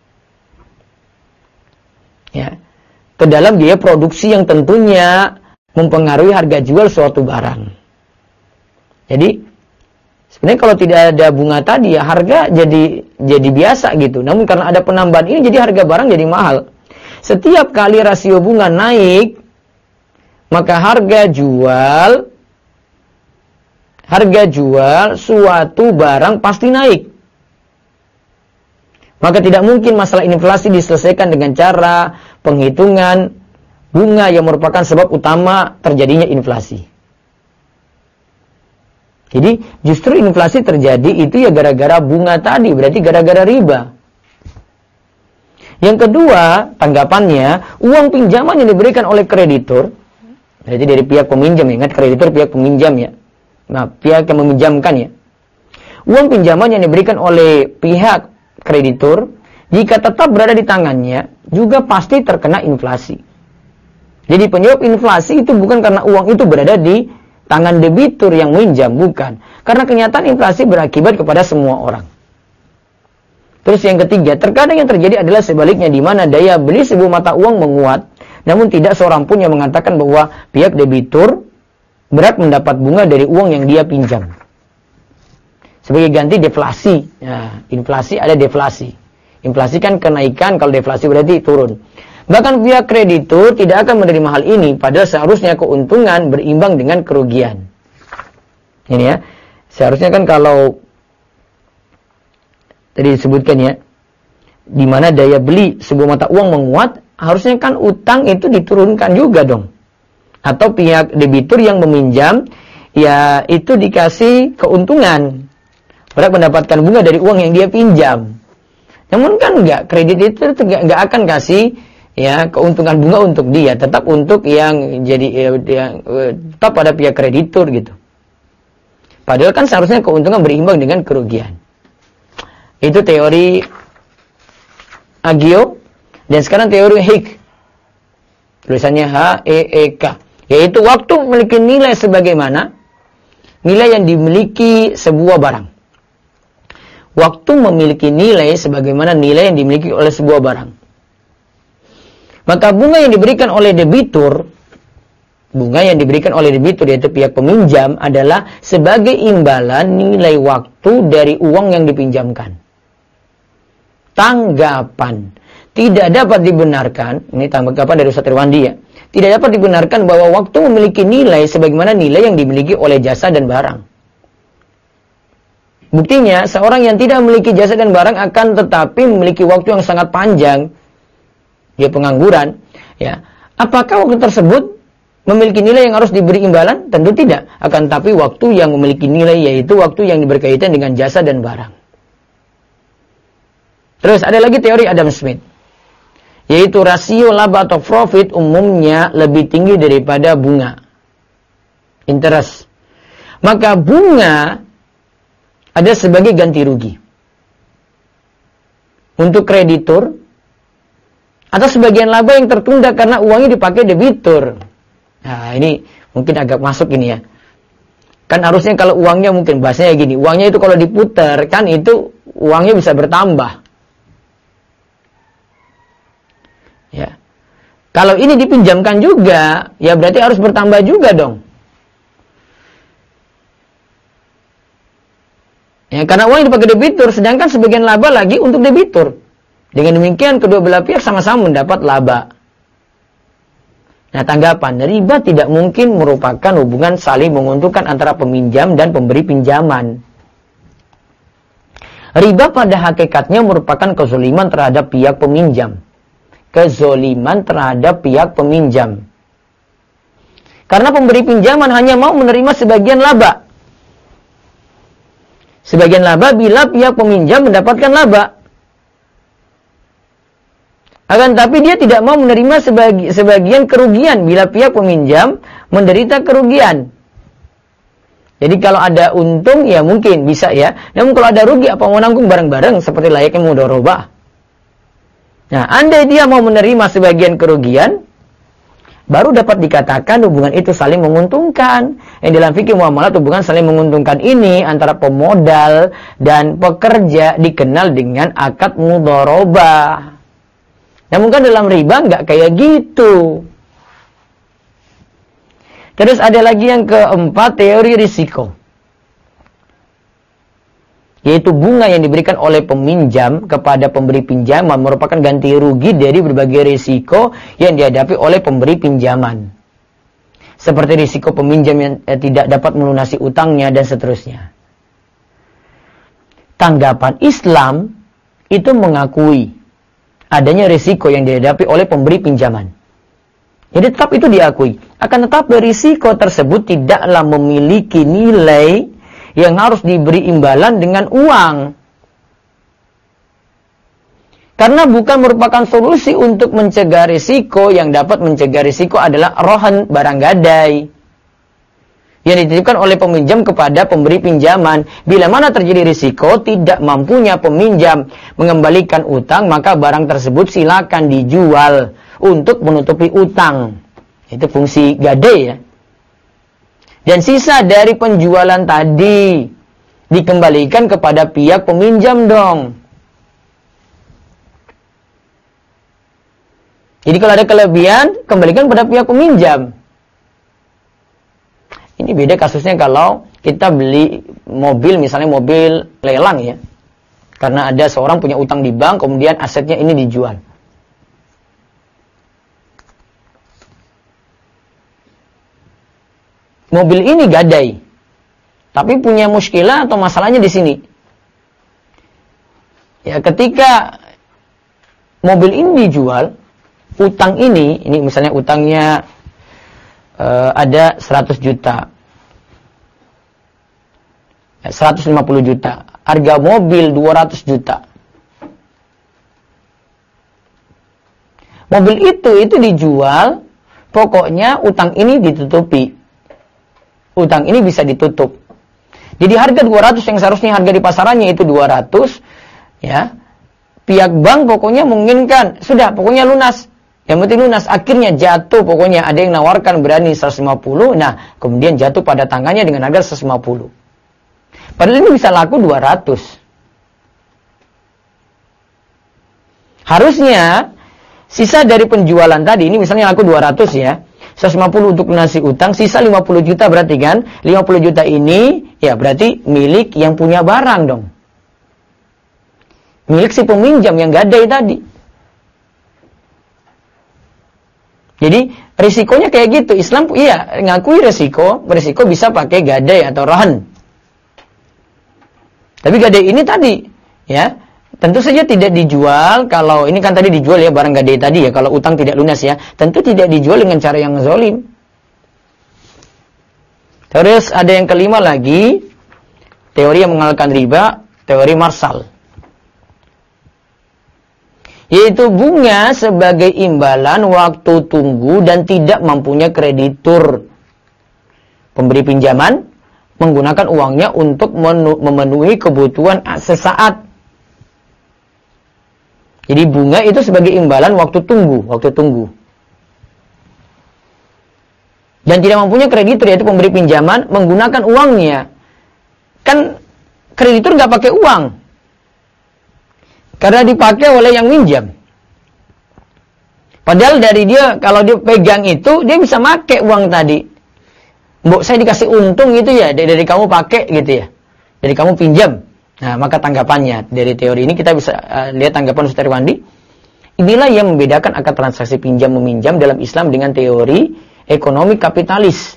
Speaker 1: Ya. Ke dalam biaya produksi yang tentunya mempengaruhi harga jual suatu barang. Jadi sebenarnya kalau tidak ada bunga tadi ya harga jadi biasa gitu. Namun karena ada penambahan ini jadi harga barang jadi mahal. Setiap kali rasio bunga naik, maka harga jual suatu barang pasti naik. Maka tidak mungkin masalah inflasi diselesaikan dengan cara penghitungan bunga yang merupakan sebab utama terjadinya inflasi. Jadi justru inflasi terjadi itu ya gara-gara bunga tadi, berarti gara-gara riba. Yang kedua, tanggapannya, uang pinjaman yang diberikan oleh kreditur, berarti dari pihak peminjam, ingat kreditur pihak peminjam ya. Nah, pihak yang meminjamkan ya. Uang pinjaman yang diberikan oleh pihak kreditur, jika tetap berada di tangannya, juga pasti terkena inflasi. Jadi penyebab inflasi itu bukan karena uang itu berada di tangan debitur yang minjam, bukan. Karena kenyataan inflasi berakibat kepada semua orang. Terus yang ketiga, terkadang yang terjadi adalah sebaliknya, di mana daya beli sebuah mata uang menguat, namun tidak seorang pun yang mengatakan bahwa pihak debitur berhak mendapat bunga dari uang yang dia pinjam. Sebagai ganti deflasi. Nah, inflasi ada deflasi. Inflasi kan kenaikan, kalau deflasi berarti turun. Bahkan pihak kreditur tidak akan menerima hal ini, padahal seharusnya keuntungan berimbang dengan kerugian. Ini ya. Seharusnya kan kalau tadi disebutkan ya, di mana daya beli sebuah mata uang menguat, harusnya kan utang itu diturunkan juga dong. Atau pihak debitur yang meminjam, ya itu dikasih keuntungan. Berhak mendapatkan bunga dari uang yang dia pinjam. Namun kan enggak, kredit itu enggak akan kasih ya keuntungan bunga untuk dia, tetap untuk yang jadi tetap pada pihak kreditur gitu. Padahal kan seharusnya keuntungan berimbang dengan kerugian. Itu teori Agio. Dan sekarang teori Hick. Tulisannya H-E-E-K. Yaitu waktu memiliki nilai sebagaimana nilai yang dimiliki sebuah barang. Waktu memiliki nilai sebagaimana nilai yang dimiliki oleh sebuah barang. Maka bunga yang diberikan oleh debitur, yaitu pihak peminjam adalah sebagai imbalan nilai waktu dari uang yang dipinjamkan. Tanggapan. Tidak dapat dibenarkan, ini tanggapan dari Ustaz Irwandi ya, tidak dapat dibenarkan bahwa waktu memiliki nilai sebagaimana nilai yang dimiliki oleh jasa dan barang. Buktinya, seorang yang tidak memiliki jasa dan barang akan tetapi memiliki waktu yang sangat panjang, dia pengangguran, ya. Apakah waktu tersebut memiliki nilai yang harus diberi imbalan? Tentu tidak. Akan tetapi waktu yang memiliki nilai yaitu waktu yang berkaitan dengan jasa dan barang. Terus ada lagi teori Adam Smith, yaitu rasio laba atau profit umumnya lebih tinggi daripada bunga, interest. Maka bunga ada sebagai ganti rugi untuk kreditur, atau sebagian laba yang tertunda karena uangnya dipakai debitur. Nah ini mungkin agak masuk ini ya. Kan harusnya kalau uangnya mungkin bahasanya gini, uangnya itu kalau diputar kan itu uangnya bisa bertambah. Ya. Kalau ini dipinjamkan juga, ya berarti harus bertambah juga dong. Ya, karena uang yang dipakai debitur, sedangkan sebagian laba lagi untuk debitur. Dengan demikian kedua belah pihak sama-sama mendapat laba. Nah, tanggapan, riba tidak mungkin merupakan hubungan saling menguntungkan antara peminjam dan pemberi pinjaman. Riba pada hakikatnya merupakan kezaliman terhadap pihak peminjam. Kezoliman terhadap pihak peminjam. Karena pemberi pinjaman hanya mau menerima sebagian laba. Sebagian laba bila pihak peminjam mendapatkan laba. Akan tapi dia tidak mau menerima sebagian kerugian bila pihak peminjam menderita kerugian. Jadi kalau ada untung ya mungkin bisa ya. Namun kalau ada rugi apa mau nanggung bareng-bareng seperti layaknya mudharabah. Nah, andai dia mau menerima sebagian kerugian, baru dapat dikatakan hubungan itu saling menguntungkan. Yang dalam fikih muamalat hubungan saling menguntungkan ini antara pemodal dan pekerja dikenal dengan akad mudharabah. Namun kan dalam riba nggak kayak gitu. Terus ada lagi yang keempat, teori risiko. Yaitu bunga yang diberikan oleh peminjam kepada pemberi pinjaman merupakan ganti rugi dari berbagai risiko yang dihadapi oleh pemberi pinjaman. Seperti risiko peminjam yang tidak dapat melunasi utangnya dan seterusnya. Tanggapan Islam itu mengakui adanya risiko yang dihadapi oleh pemberi pinjaman. Jadi tetap itu diakui. Akan tetapi risiko tersebut tidaklah memiliki nilai yang harus diberi imbalan dengan uang. Karena bukan merupakan solusi untuk mencegah risiko. Yang dapat mencegah risiko adalah rohan, barang gadai, yang dititipkan oleh peminjam kepada pemberi pinjaman. Bila mana terjadi risiko, tidak mampunya peminjam mengembalikan utang, maka barang tersebut silakan dijual untuk menutupi utang. Itu fungsi gadai ya. Dan sisa dari penjualan tadi dikembalikan kepada pihak peminjam dong. Jadi kalau ada kelebihan, kembalikan pada pihak peminjam. Ini beda kasusnya kalau kita beli mobil, misalnya mobil lelang ya. Karena ada seorang punya utang di bank, kemudian asetnya ini dijual. Mobil ini gadai. Tapi punya muskilah atau masalahnya di sini. Ya, ketika mobil ini dijual, utang ini misalnya utangnya ada 100 juta. 150 juta. Harga mobil 200 juta. Mobil itu dijual, pokoknya utang ini ditutupi. Utang ini bisa ditutup. Jadi harga 200 yang seharusnya harga di pasarannya itu 200, ya. Pihak bank pokoknya menginginkan, sudah pokoknya lunas. Yang penting lunas, akhirnya jatuh pokoknya ada yang nawarkan berani 150, nah kemudian jatuh pada tangannya dengan harga 150. Padahal ini bisa laku 200. Harusnya sisa dari penjualan tadi, ini misalnya laku 200 ya, 150 untuk lunasi utang, sisa 50 juta berarti kan, 50 juta ini ya berarti milik yang punya barang dong. Milik si peminjam yang gadai tadi. Jadi risikonya kayak gitu. Islam ngakui risiko bisa pakai gadai atau rahan. Tapi gadai ini tadi ya, tentu saja tidak dijual. Kalau ini kan tadi dijual ya barang gadai tadi ya, kalau utang tidak lunas ya, tentu tidak dijual dengan cara yang zalim. Terus ada yang kelima lagi, teori yang mengalahkan riba, teori Marshall. Yaitu bunga sebagai imbalan waktu tunggu dan tidak mempunyai kreditur. Pemberi pinjaman menggunakan uangnya untuk memenuhi kebutuhan sesaat. Jadi bunga itu sebagai imbalan waktu tunggu. Dan tidak mempunyai kreditur, yaitu pemberi pinjaman menggunakan uangnya. Kan kreditur nggak pakai uang. Karena dipakai oleh yang minjam. Padahal dari dia, kalau dia pegang itu, dia bisa pakai uang tadi. Mbok, saya dikasih untung gitu ya, dari kamu pakai gitu ya. Dari kamu pinjam. Nah, maka tanggapannya dari teori ini kita bisa lihat tanggapan Ustaz Irwandi. Inilah yang membedakan akad transaksi pinjam-meminjam dalam Islam dengan teori ekonomi kapitalis.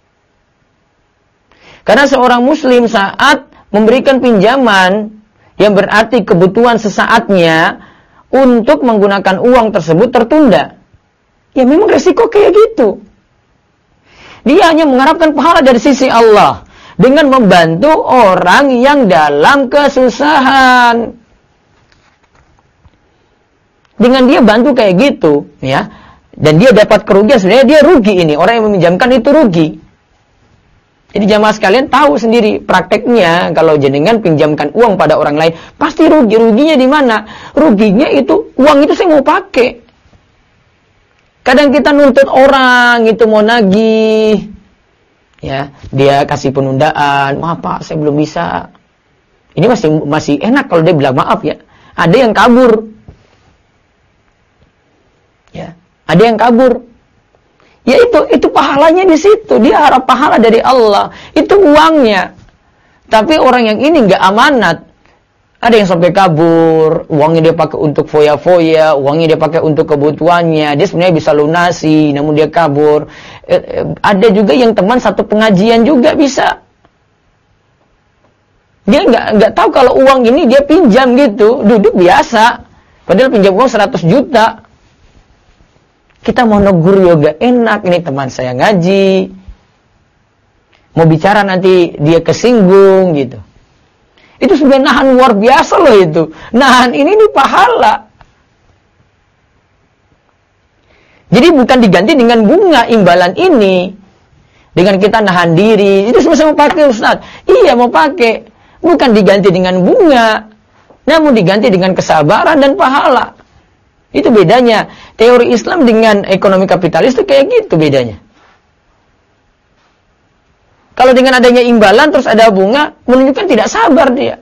Speaker 1: Karena seorang muslim saat memberikan pinjaman, yang berarti kebutuhan sesaatnya untuk menggunakan uang tersebut tertunda. Ya memang resiko kayak gitu. Dia hanya mengharapkan pahala dari sisi Allah dengan membantu orang yang dalam kesusahan. Dengan dia bantu kayak gitu, ya, dan dia dapat kerugian, sebenarnya dia rugi ini. Orang yang meminjamkan itu rugi. Jadi jamaah sekalian tahu sendiri prakteknya kalau jenengan pinjamkan uang pada orang lain, pasti rugi. Ruginya di mana? Ruginya itu uang itu saya mau pakai. Kadang kita nuntut orang itu mau nagih, ya, dia kasih penundaan, maaf Pak, saya belum bisa. Ini masih enak kalau dia bilang maaf ya. Ada yang kabur, ya, ada yang kabur. Ya itu pahalanya di situ. Dia harap pahala dari Allah. Itu uangnya. Tapi orang yang ini nggak amanat. Ada yang sampai kabur. Uangnya dia pakai untuk foya-foya. Uangnya dia pakai untuk kebutuhannya. Dia sebenarnya bisa lunasi. Namun dia kabur. Ada juga yang teman satu pengajian juga bisa. Dia nggak tahu kalau uang ini dia pinjam gitu. Duduk biasa. Padahal pinjam uang 100 juta. Kita mau negur juga enak, ini teman saya ngaji. Mau bicara nanti dia kesinggung gitu. Itu sudah nahan luar biasa loh itu. Nahan ini pahala. Jadi bukan diganti dengan bunga imbalan ini. Dengan kita nahan diri. Itu sama-sama pakai Ustaz. Iya mau pakai. Bukan diganti dengan bunga. Namun diganti dengan kesabaran dan pahala. Itu bedanya. Teori Islam dengan ekonomi kapitalis itu kayak gitu bedanya. Kalau dengan adanya imbalan terus ada bunga, menunjukkan tidak sabar dia.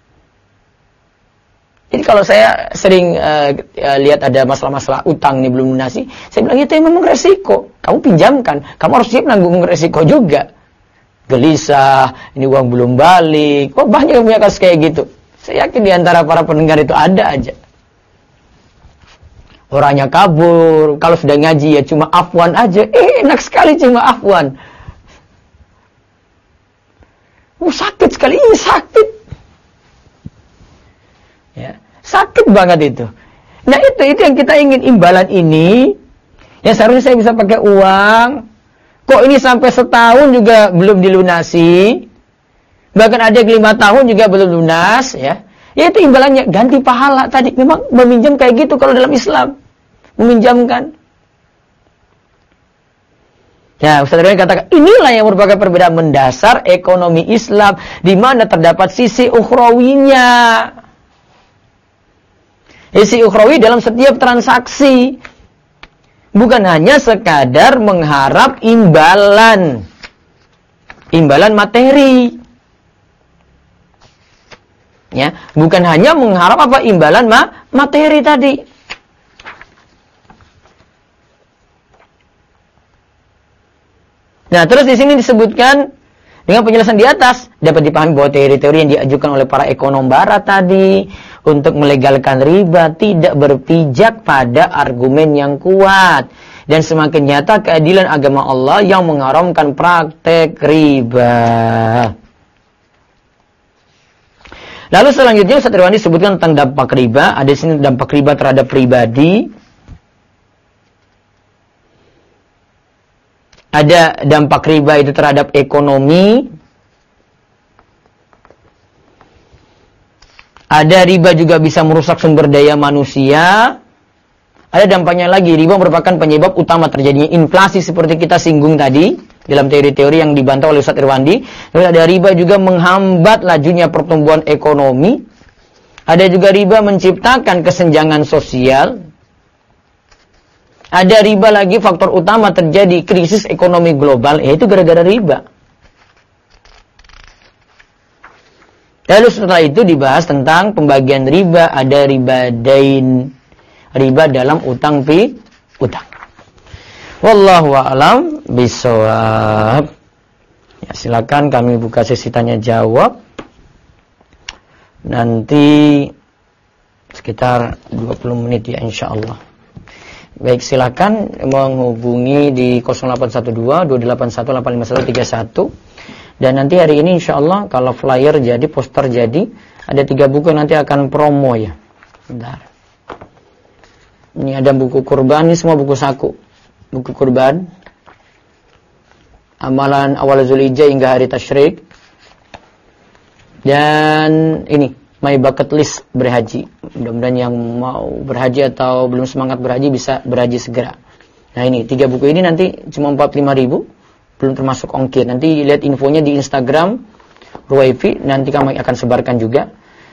Speaker 1: Jadi kalau saya sering lihat ada masalah-masalah utang nih belum lunasi, saya bilang itu memang resiko. Kamu pinjamkan, kamu harus siap nanggung resiko juga. Gelisah, ini uang belum balik. Kok banyak yang punya kasus kayak gitu. Saya yakin di antara para pendengar itu ada aja. Orangnya kabur, kalau sudah ngaji ya cuma afwan aja. Enak sekali cuma afwan. Sakit sekali, ini sakit. Ya, sakit banget itu. Nah itu yang kita ingin, imbalan ini. Ya seharusnya saya bisa pakai uang. Kok ini sampai setahun juga belum dilunasi. Bahkan ada 5 tahun juga belum lunas. Ya itu imbalannya, ganti pahala tadi. Memang meminjam kayak gitu kalau dalam Islam. Meminjamkan. Ya, Ustaz Ridwan katakan, inilah yang merupakan perbedaan mendasar ekonomi Islam, di mana terdapat sisi ukhrawinya. Sisi ukhrawi dalam setiap transaksi. Bukan hanya sekadar mengharap imbalan. Imbalan materi. Ya, bukan hanya mengharap imbalan materi tadi. Nah, terus di sini disebutkan dengan penjelasan di atas dapat dipahami bahwa teori-teori yang diajukan oleh para ekonom barat tadi untuk melegalkan riba tidak berpijak pada argumen yang kuat dan semakin nyata keadilan agama Allah yang mengharamkan praktek riba. Lalu selanjutnya Ustaz Ridwan disebutkan tentang dampak riba. Ada di sini dampak riba terhadap pribadi. Ada dampak riba itu terhadap ekonomi. Ada riba juga bisa merusak sumber daya manusia. Ada dampaknya lagi, riba merupakan penyebab utama terjadinya inflasi seperti kita singgung tadi dalam teori-teori yang dibantah oleh Ustaz Irwandi. Lalu ada riba juga menghambat lajunya pertumbuhan ekonomi. Ada juga riba menciptakan kesenjangan sosial. Ada riba lagi, faktor utama terjadi krisis ekonomi global, yaitu gara-gara riba. Lalu setelah itu dibahas tentang pembagian riba. Ada riba dain, riba dalam utang piutang. Wallahu a'lam bishawab. Ya, silakan kami buka sesi tanya jawab. Nanti sekitar 20 menit ya insyaallah. Baik, silakan menghubungi di 0812-281-851-31. Dan nanti hari ini insyaallah kalau flyer jadi, poster jadi, ada 3 buku nanti akan promo ya. Bentar. Ini ada buku kurban, ini semua buku saku. Buku kurban. Amalan awal Zulhijjah hingga hari tasyrik. Dan ini My Bucket List berhaji. Mudah-mudahan yang mau berhaji atau belum semangat berhaji bisa berhaji segera. Nah ini 3 buku ini nanti cuma 45.000, belum termasuk ongkir. Nanti lihat infonya di Instagram Ruwaifi, nanti kami akan sebarkan juga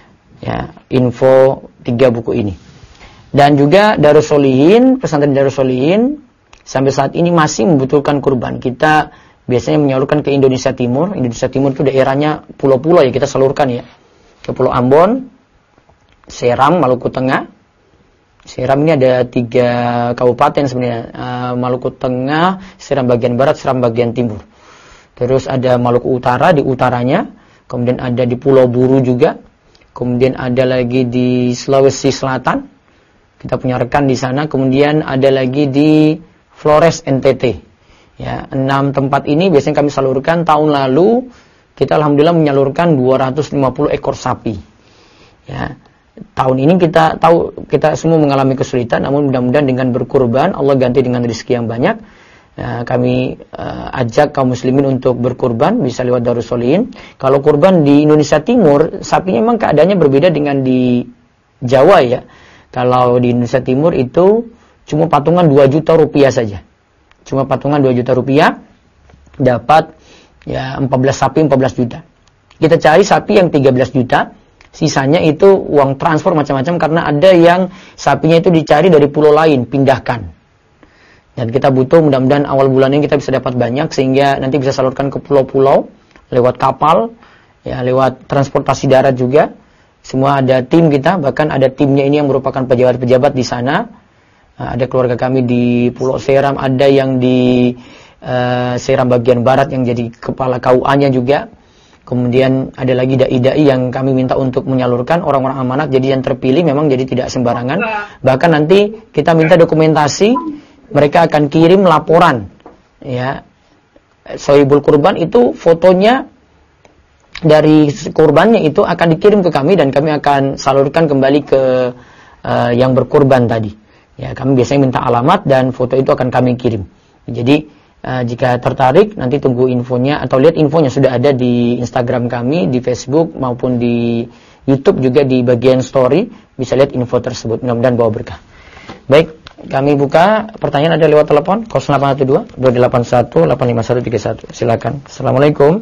Speaker 1: ya info 3 buku ini. Dan juga Darus Sholihin, pesantren Darus Sholihin sampai saat ini masih membutuhkan kurban. Kita biasanya menyalurkan ke Indonesia Timur. Indonesia Timur itu daerahnya pulau-pulau ya, kita salurkan ya. Ke Pulau Ambon, Seram, Maluku Tengah. Seram ini ada 3 kabupaten sebenarnya. Maluku Tengah, Seram bagian barat, Seram bagian timur. Terus ada Maluku Utara di utaranya. Kemudian ada di Pulau Buru juga. Kemudian ada lagi di Sulawesi Selatan. Kita punya rekan di sana. Kemudian ada lagi di Flores NTT. Ya, 6 tempat ini biasanya kami salurkan. Tahun lalu kita alhamdulillah menyalurkan 250 ekor sapi. Ya. Tahun ini kita tahu kita semua mengalami kesulitan, namun mudah-mudahan dengan berkurban Allah ganti dengan rezeki yang banyak. Ya, kami ajak kaum muslimin untuk berkurban, bisa lewat Darus Sholihin. Kalau kurban di Indonesia Timur, sapinya memang keadaannya berbeda dengan di Jawa ya. Kalau di Indonesia Timur itu cuma patungan 2 juta rupiah saja. Cuma patungan 2 juta rupiah dapat ya 14 sapi 14 juta. Kita cari sapi yang 13 juta, sisanya itu uang transfer macam-macam karena ada yang sapinya itu dicari dari pulau lain, pindahkan. Dan kita butuh mudah-mudahan awal bulan ini kita bisa dapat banyak sehingga nanti bisa salurkan ke pulau-pulau lewat kapal, ya lewat transportasi darat juga. Semua ada tim kita, bahkan ada timnya ini yang merupakan pejabat-pejabat di sana. Ada keluarga kami di Pulau Seram, ada yang di Seram bagian barat yang jadi kepala KUA-nya juga. Kemudian ada lagi dai-dai yang kami minta untuk menyalurkan orang-orang amanat, jadi yang terpilih memang jadi tidak sembarangan. Bahkan nanti kita minta dokumentasi, mereka akan kirim laporan. Ya, Sohibul Kurban itu fotonya dari kurbannya itu akan dikirim ke kami dan kami akan salurkan kembali ke yang berkurban tadi. Ya, kami biasanya minta alamat dan foto itu akan kami kirim. Jadi jika tertarik nanti tunggu infonya atau lihat infonya sudah ada di Instagram kami, di Facebook maupun di YouTube juga di bagian story bisa lihat info tersebut. Mudah-mudahan bawa berkah. Baik, kami buka pertanyaan ada lewat telepon 0812 281 85131. Silakan. Assalamualaikum.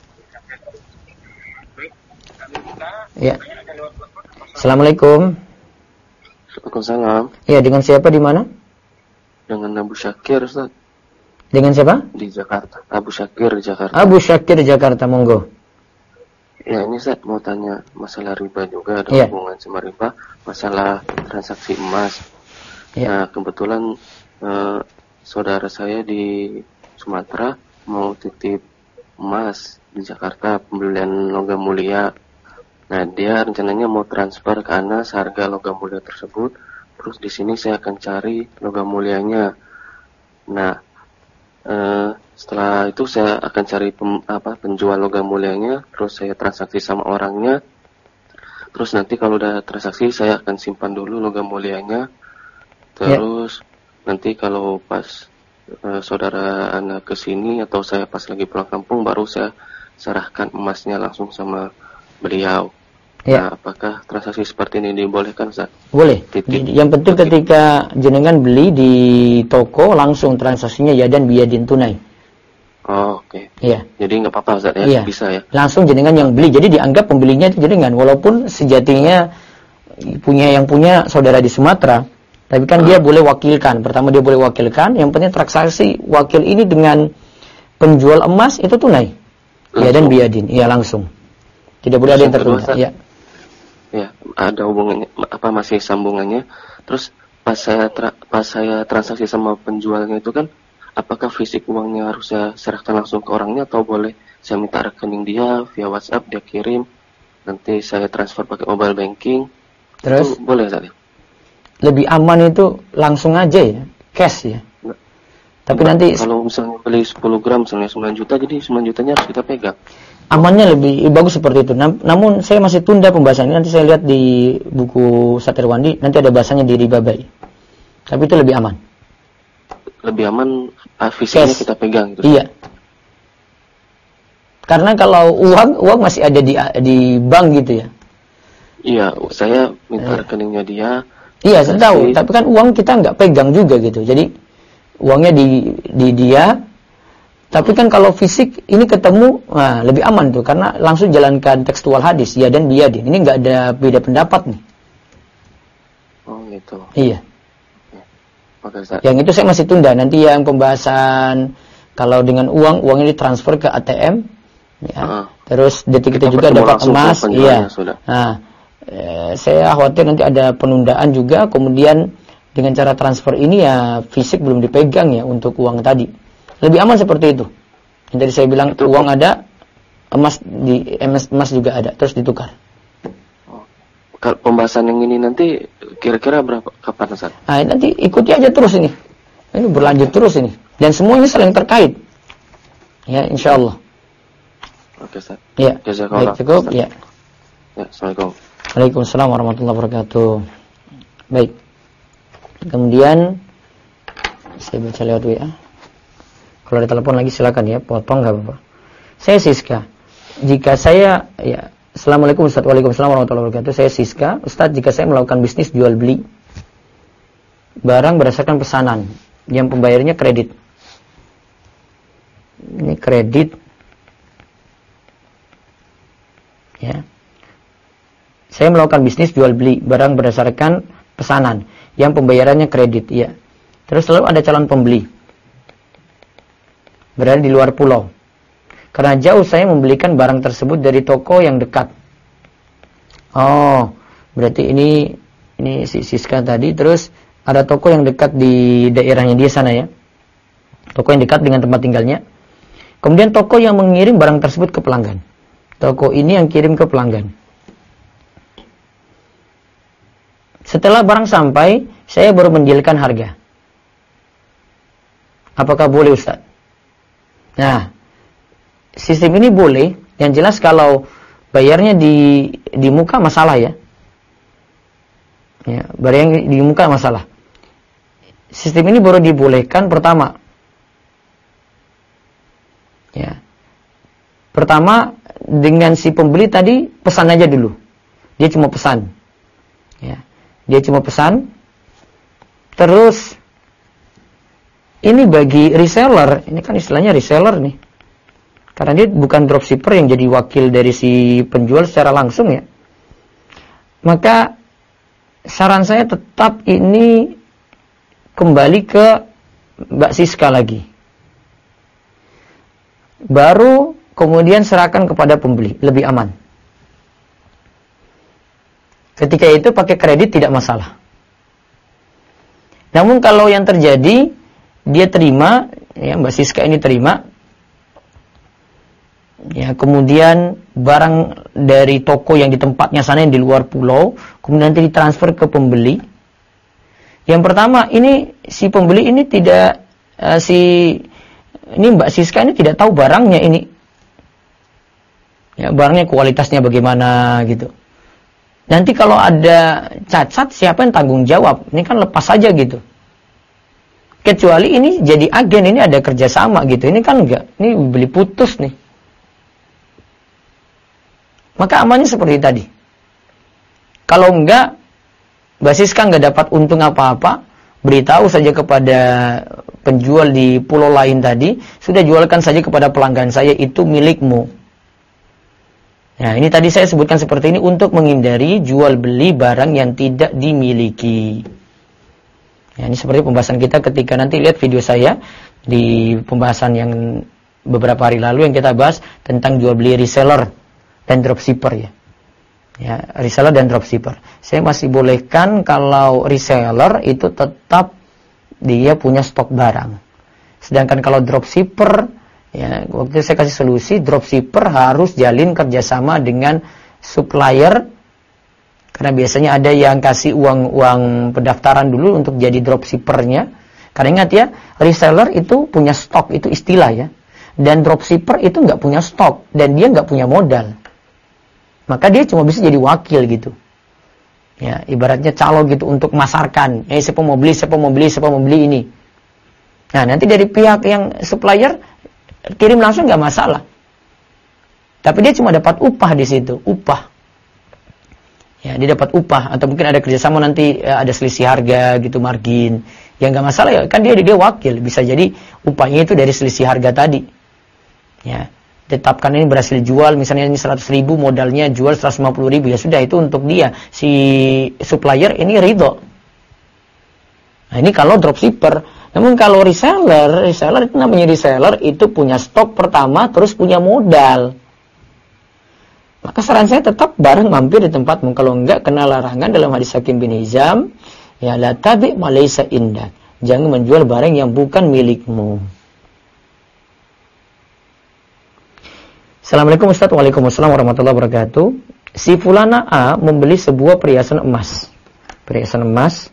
Speaker 1: Ya. Assalamualaikum.
Speaker 2: Waalaikumsalam.
Speaker 1: Ya, dengan siapa di mana?
Speaker 2: Dengan Abu Syakir, Ustaz.
Speaker 1: Dengan siapa?
Speaker 2: Di Jakarta. Abu Syakir di Jakarta.
Speaker 1: Abu Syakir Jakarta, monggo.
Speaker 2: Ya, ini Ustaz mau tanya masalah riba juga, ada
Speaker 1: Ya.
Speaker 2: hubungan sama riba, masalah transaksi emas.
Speaker 1: Ya.
Speaker 2: Nah, kebetulan saudara saya di Sumatera mau titip emas di Jakarta, pembelian logam mulia. Nah, dia rencananya mau transfer ke Ana seharga logam mulia tersebut. Terus di sini saya akan cari logam mulianya. Nah, setelah itu saya akan cari penjual logam mulianya. Terus saya transaksi sama orangnya. Terus nanti kalau udah transaksi saya akan simpan dulu logam mulianya. Terus nanti kalau pas saudara Ana ke sini atau saya pas lagi pulang kampung baru saya serahkan emasnya langsung sama beliau.
Speaker 1: Ya.
Speaker 2: Nah, apakah transaksi seperti ini dibolehkan, Ustaz?
Speaker 1: Boleh. Yang penting ketika jenengan beli di toko langsung transaksinya yadan biyadin tunai.
Speaker 2: Oh, oke.
Speaker 1: Iya.
Speaker 2: Jadi nggak apa-apa, Ustaz ya?
Speaker 1: Iya.
Speaker 2: Bisa ya?
Speaker 1: Langsung jenengan yang beli. Jadi dianggap pembelinya itu jenengan walaupun sejatinya yang punya saudara di Sumatera, tapi kan dia boleh wakilkan. Pertama dia boleh wakilkan, yang penting transaksi wakil ini dengan penjual emas itu tunai. Yadan biyadin. Iya, langsung. Tidak boleh ada yang tertunda. Iya.
Speaker 2: Ya, ada hubungannya, masih sambungannya. Terus pas saya transaksi sama penjualnya itu kan, apakah fisik uangnya harus saya serahkan langsung ke orangnya atau boleh saya minta rekening dia via WhatsApp dia kirim, nanti saya transfer pakai mobile banking?
Speaker 1: Terus
Speaker 2: itu boleh tadi?
Speaker 1: Lebih aman itu langsung aja ya, cash ya. Tapi nanti
Speaker 2: kalau misalnya beli 10 gram misalnya 9 juta, jadi 9 jutanya harus kita pegang.
Speaker 1: Amannya lebih bagus seperti itu. Namun saya masih tunda pembahasannya. Nanti saya lihat di buku Satirwandi, nanti ada bahasanya di riba bayi. Tapi itu lebih aman.
Speaker 2: Lebih aman fisiknya kita pegang gitu.
Speaker 1: Iya. Karena kalau uang masih ada di bank gitu ya.
Speaker 2: Iya, saya minta rekeningnya dia.
Speaker 1: Iya, saya tahu. Tapi kan uang kita nggak pegang juga gitu. Jadi uangnya di dia. Tapi kan kalau fisik ini ketemu, nah, lebih aman tuh karena langsung jalankan tekstual hadis ya dan biyadin. Ini nggak ada beda pendapat nih.
Speaker 2: Oh gitu.
Speaker 1: Iya.
Speaker 2: Oke, Ustaz.
Speaker 1: Yang itu saya masih tunda. Nanti yang pembahasan kalau dengan uangnya ditransfer ke ATM, ya. Terus detik itu juga dapat emas, iya. Nah, saya khawatir nanti ada penundaan juga. Kemudian dengan cara transfer ini ya fisik belum dipegang ya untuk uang tadi. Lebih aman seperti itu. Yang tadi saya bilang itu, uang ada, emas juga ada, terus ditukar.
Speaker 2: Pembahasan yang ini nanti kira-kira kapan, Ustaz?
Speaker 1: Nah, nanti ikuti aja terus ini. Ini berlanjut terus ini. Dan semuanya saling terkait. Ya, insya Allah.
Speaker 2: Oke, Ustaz.
Speaker 1: Ya, baik, cukup. Ya.
Speaker 2: Ya, Assalamualaikum.
Speaker 1: Waalaikumsalam warahmatullahi wabarakatuh. Baik. Kemudian saya baca lewat WA. Kalau ada telepon lagi silakan ya, potong nggak apa-apa. Saya Siska. Jika saya ya, Assalamualaikum Ustaz. Waalaikumsalam warahmatullahi wabarakatuh. Saya Siska. Ustaz, jika saya melakukan bisnis jual beli barang berdasarkan pesanan yang pembayarannya kredit. Ini kredit. Ya. Saya melakukan bisnis jual beli barang berdasarkan pesanan yang pembayarannya kredit, ya. Terus selalu ada calon pembeli berada di luar pulau. Karena jauh saya membelikan barang tersebut dari toko yang dekat. Oh, berarti ini si Siska tadi. Terus ada toko yang dekat di daerahnya dia sana ya. Toko yang dekat dengan tempat tinggalnya. Kemudian toko yang mengirim barang tersebut ke pelanggan. Toko ini yang kirim ke pelanggan. Setelah barang sampai, saya baru mendealkan harga. Apakah boleh, Ustaz? Nah, sistem ini boleh Yang jelas kalau bayarnya di muka masalah ya. Ya, bayarnya di muka masalah. Sistem ini baru dibolehkan pertama. Ya. Pertama dengan si pembeli tadi pesan aja dulu. Dia cuma pesan. Ya. Dia cuma pesan. Terus ini bagi reseller, ini kan istilahnya reseller nih. Karena dia bukan dropshipper yang jadi wakil dari si penjual secara langsung ya. Maka saran saya tetap ini kembali ke Mbak Siska lagi. Baru kemudian serahkan kepada pembeli, lebih aman. Ketika itu pakai kredit tidak masalah. Namun kalau yang terjadi, dia terima, ya Mbak Siska ini terima, ya kemudian barang dari toko yang di tempatnya sana yang di luar pulau, kemudian nanti ditransfer ke pembeli. Yang pertama, ini si pembeli ini tidak, ini Mbak Siska ini tidak tahu barangnya ini. Ya, barangnya kualitasnya bagaimana gitu. Nanti kalau ada cacat, siapa yang tanggung jawab? Ini kan lepas saja gitu. Kecuali ini jadi agen, ini ada kerjasama gitu. Ini kan enggak, ini beli putus nih. Maka amannya seperti tadi. Kalau enggak, Mbak Siska enggak dapat untung apa-apa, beritahu saja kepada penjual di pulau lain tadi, sudah jualkan saja kepada pelanggan saya, itu milikmu. Nah, ini tadi saya sebutkan seperti ini untuk menghindari jual beli barang yang tidak dimiliki. Ya, ini seperti pembahasan kita ketika nanti lihat video saya di pembahasan yang beberapa hari lalu yang kita bahas tentang jual beli reseller dan dropshipper ya. Ya, reseller dan dropshipper. Saya masih bolehkan kalau reseller itu tetap dia punya stok barang. Sedangkan kalau dropshipper, ya, waktu itu saya kasih solusi, dropshipper harus jalin kerjasama dengan supplier, karena biasanya ada yang kasih uang pendaftaran dulu untuk jadi dropshippernya. Karena ingat ya, reseller itu punya stok, itu istilah ya, dan dropshipper itu nggak punya stok dan dia nggak punya modal, maka dia cuma bisa jadi wakil gitu. Ya, ibaratnya calo gitu untuk masarkan. Siapa mau beli, siapa mau beli, siapa mau beli ini. Nah, nanti dari pihak yang supplier kirim langsung nggak masalah. Tapi dia cuma dapat upah di situ, upah. Ya, dia dapat upah atau mungkin ada kerjasama nanti ada selisih harga gitu, margin. Yang nggak masalah ya, kan dia wakil, bisa jadi upahnya itu dari selisih harga tadi. Ya, tetapkan ini berhasil jual, misalnya ini 100.000 modalnya jual 150.000, ya sudah itu untuk dia. Si supplier ini ridho. Nah, ini kalau dropshipper. Namun kalau reseller itu namanya reseller itu punya stok pertama terus punya modal. Maka saran saya tetap barang mampir di tempatmu. Kalau enggak kena larangan dalam hadis Hakim bin Hizam, ya la tabi ma laysa indak. Jangan menjual barang yang bukan milikmu. Assalamualaikum Ustaz. Waalaikumsalam warahmatullahi wabarakatuh. Si fulana A membeli sebuah perhiasan emas. Perhiasan emas.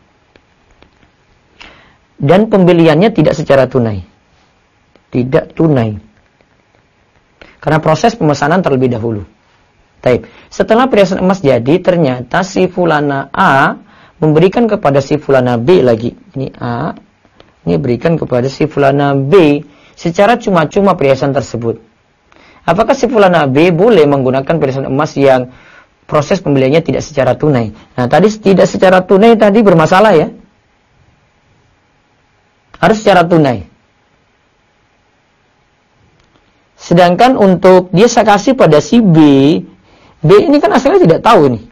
Speaker 1: Dan pembeliannya tidak secara tunai. Tidak tunai. Karena proses pemesanan terlebih dahulu. Baik. Setelah perhiasan emas jadi, ternyata si fulana A memberikan kepada si fulana B lagi. Ini A, ini berikan kepada si fulana B secara cuma-cuma perhiasan tersebut. Apakah si fulana B boleh menggunakan perhiasan emas yang proses pembeliannya tidak secara tunai? Nah, tadi tidak secara tunai tadi bermasalah ya. Harus secara tunai. Sedangkan untuk dia saya kasih pada si B ini kan asalnya tidak tahu nih.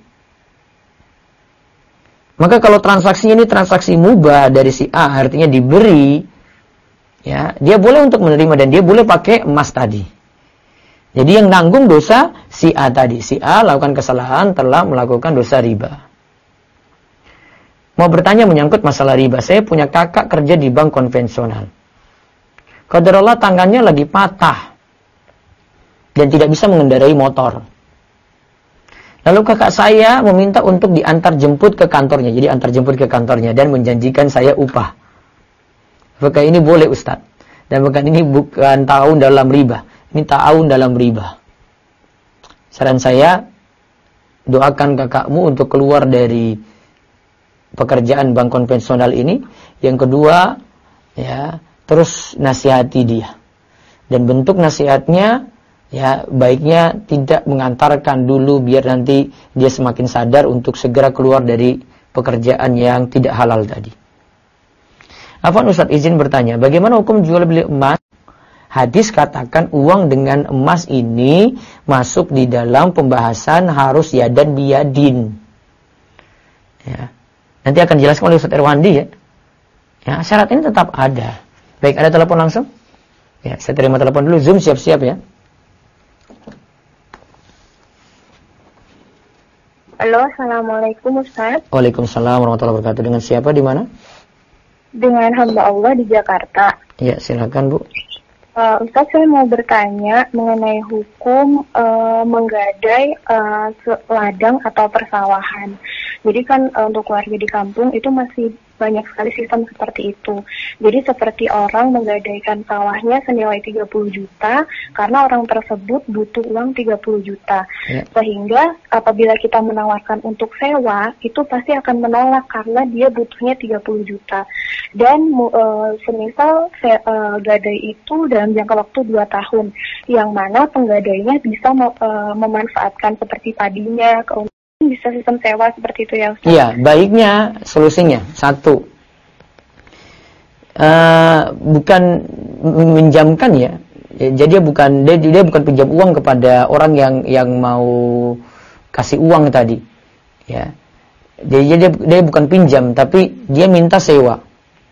Speaker 1: Maka kalau transaksinya ini transaksi mubah dari si A, artinya diberi, ya, dia boleh untuk menerima dan dia boleh pakai emas tadi. Jadi yang nanggung dosa si A tadi. Si A lakukan kesalahan, telah melakukan dosa riba. Mau bertanya menyangkut masalah riba. Saya punya kakak kerja di bank konvensional. Qadarullah tangannya lagi patah dan tidak bisa mengendarai motor. Lalu kakak saya meminta untuk diantar jemput ke kantornya. Jadi antar jemput ke kantornya dan menjanjikan saya upah. Apakah ini boleh Ustaz? Dan bukan ini bukan ta'awun dalam riba. Ini ta'awun dalam riba. saran saya, doakan kakakmu untuk keluar dari pekerjaan bank konvensional ini. Yang kedua, ya, terus nasihati dia. Dan bentuk nasihatnya, ya, baiknya tidak mengantarkan dulu biar nanti dia semakin sadar untuk segera keluar dari pekerjaan yang tidak halal tadi. Afwan Ustaz, izin bertanya, bagaimana hukum jual beli emas? Hadis katakan uang dengan emas ini masuk di dalam pembahasan harus yadan biyadin. Ya. Nanti akan dijelaskan oleh Ustaz Irwandi ya. Ya, syarat ini tetap ada. Baik, ada telepon langsung? Ya, saya terima telepon dulu. Zoom siap-siap ya.
Speaker 3: Halo, Assalamualaikum Ustaz.
Speaker 1: Waalaikumsalam warahmatullahi wabarakatuh. Dengan siapa, di mana?
Speaker 3: Dengan hamba Allah di Jakarta.
Speaker 1: Ya, silakan Bu.
Speaker 3: Ustaz, saya mau bertanya mengenai hukum menggadai ladang atau persawahan. Jadi kan untuk warga di kampung itu masih banyak sekali sistem seperti itu. Jadi seperti orang menggadaikan sawahnya senilai 30 juta karena orang tersebut butuh uang 30 juta. Ya. Sehingga apabila kita menawarkan untuk sewa, itu pasti akan menolak karena dia butuhnya 30 juta. Dan semisal gadai itu dalam jangka waktu 2 tahun, yang mana penggadainya bisa memanfaatkan seperti padinya, bisa sistem sewa seperti itu ya Ustaz?
Speaker 1: Iya, baiknya solusinya satu, bukan minjamkan ya. Jadi dia bukan pinjam uang kepada orang yang mau kasih uang tadi, ya. Jadi dia bukan pinjam, tapi dia minta sewa.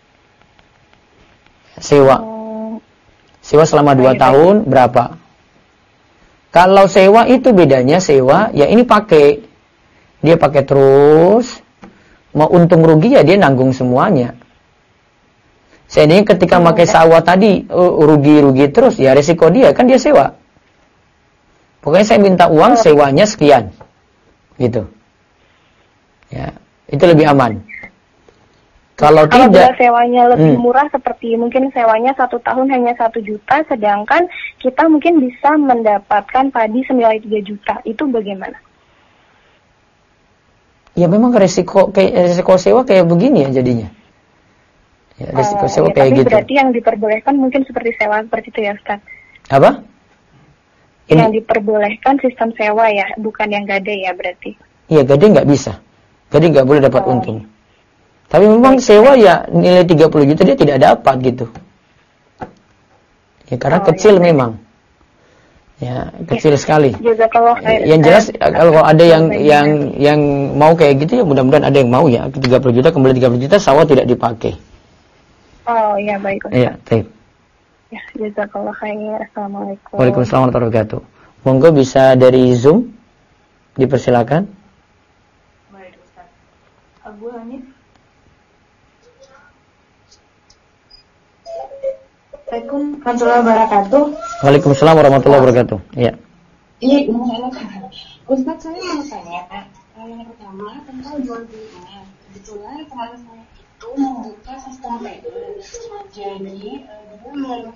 Speaker 1: Sewa selama 2 tahun berapa? Kalau sewa itu bedanya sewa, ya ini pakai. Dia pakai terus, mau untung rugi ya dia nanggung semuanya. Seandainya ketika pakai sawah tadi rugi terus, ya resiko dia, kan dia sewa. Pokoknya saya minta uang sewanya sekian, gitu. Ya, itu lebih aman. Kalau tidak,
Speaker 3: sewanya lebih murah seperti mungkin sewanya 1 tahun hanya 1 juta, sedangkan kita mungkin bisa mendapatkan padi senilai 3 juta, itu bagaimana?
Speaker 1: Ya memang resiko sewa kayak begini ya jadinya. Ya, resiko sewa
Speaker 3: ya,
Speaker 1: kayak
Speaker 3: tapi
Speaker 1: gitu.
Speaker 3: Berarti yang diperbolehkan mungkin seperti sewa seperti itu ya Ustaz?
Speaker 1: Apa?
Speaker 3: Yang diperbolehkan sistem sewa ya, bukan yang gadai ya berarti?
Speaker 1: Iya, gadai nggak bisa. Gadai nggak boleh dapat untung. Tapi memang sewa ya nilai 30 juta dia tidak dapat gitu. Ya karena kecil ya, memang. Ya, kecil sekali. Yang jelas kalau ada yang mau kayak gitu ya mudah-mudahan ada yang mau ya. 30 juta kembali 30 juta sawah tidak dipakai.
Speaker 3: Oh, ya baik.
Speaker 1: Iya, baik.
Speaker 3: Ya, jazakallah khair. Assalamualaikum.
Speaker 1: Waalaikumsalam warahmatullahi wabarakatuh. Monggo bisa dari Zoom dipersilakan.
Speaker 4: Baik, Ustaz. Abu Hanif. Assalamualaikum warahmatullahi wabarakatuh.
Speaker 1: Waalaikumsalam warahmatullahi wabarakatuh. Iya.
Speaker 4: Iya, Ustaz, saya mau tanya. Yang pertama tentang jual beli emas. Kebetulan teman saya itu membuka sistem PO. Jadi dia menerima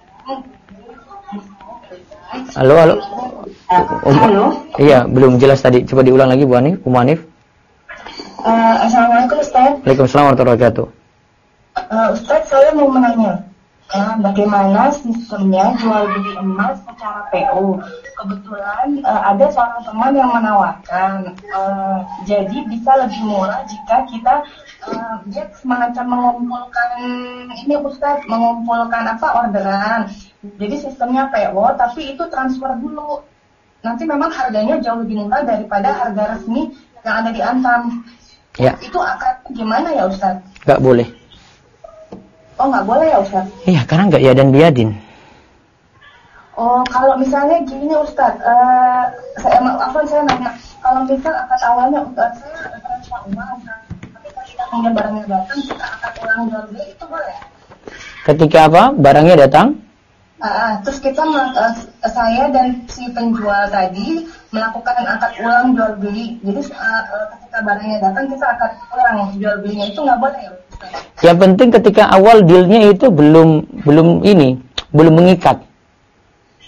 Speaker 1: Halo.
Speaker 4: Halo.
Speaker 1: Iya, belum jelas tadi. Coba diulang lagi Bu Hanif. Hanif.
Speaker 4: Assalamualaikum Ustaz.
Speaker 1: Waalaikumsalam warahmatullahi wabarakatuh.
Speaker 4: Ustaz, saya mau menanya. Bagaimana sistemnya jual beli emas secara PO? Kebetulan ada seorang teman yang menawarkan, jadi bisa lebih murah jika kita dia semacam mengumpulkan ini Ustaz, mengumpulkan orderan. Jadi sistemnya PO, tapi itu transfer dulu. Nanti memang harganya jauh lebih murah daripada harga resmi yang ada di Antam.
Speaker 1: Ya.
Speaker 4: Itu akan gimana ya Ustaz?
Speaker 1: Nggak boleh.
Speaker 4: Oh, nggak boleh ya Ustaz?
Speaker 1: Iya, karena nggak yadan biadin.
Speaker 4: Oh, kalau misalnya gini Ustaz, saya nanya, kalau misal akad awalnya saya transfer uang, tapi ketika kemudian barangnya datang, kita akad ulang jual beli, itu boleh?
Speaker 1: Ketika apa? Barangnya datang?
Speaker 4: Terus kita, saya dan si penjual tadi melakukan akad ulang jual beli. Jadi ketika barangnya datang, kita akad ulang jual belinya, itu nggak boleh ya Ustaz?
Speaker 1: Yang penting ketika awal dealnya itu belum mengikat.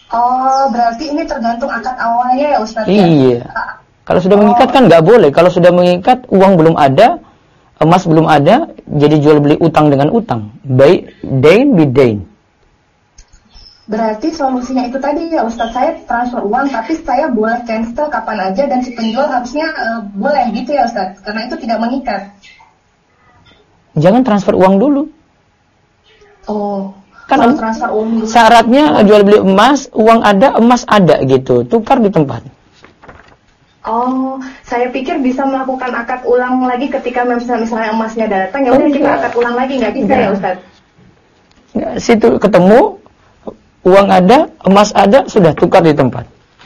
Speaker 4: Oh, berarti ini tergantung akad awalnya ya Ustaz?
Speaker 1: Iya.
Speaker 4: Ya?
Speaker 1: Kalau sudah mengikat kan nggak boleh. Kalau sudah mengikat, uang belum ada, emas belum ada, jadi jual beli utang dengan utang. Baik dain bidain.
Speaker 4: Berarti solusinya itu tadi ya Ustaz, saya transfer uang tapi saya boleh cancel kapan aja dan si penjual harusnya boleh gitu ya Ustaz, karena itu tidak mengikat.
Speaker 1: Jangan transfer uang dulu.
Speaker 4: Oh,
Speaker 1: Kan
Speaker 4: kalau transfer uang dulu.
Speaker 1: syaratnya jual beli emas, uang ada, emas ada gitu. Tukar di tempat.
Speaker 3: Oh, saya pikir bisa melakukan akad ulang lagi ketika misalnya emasnya datang, ya udah kita akad ulang lagi, nggak bisa ya Ustaz?
Speaker 1: Nggak, situ ketemu, uang ada, emas ada, sudah tukar di tempat.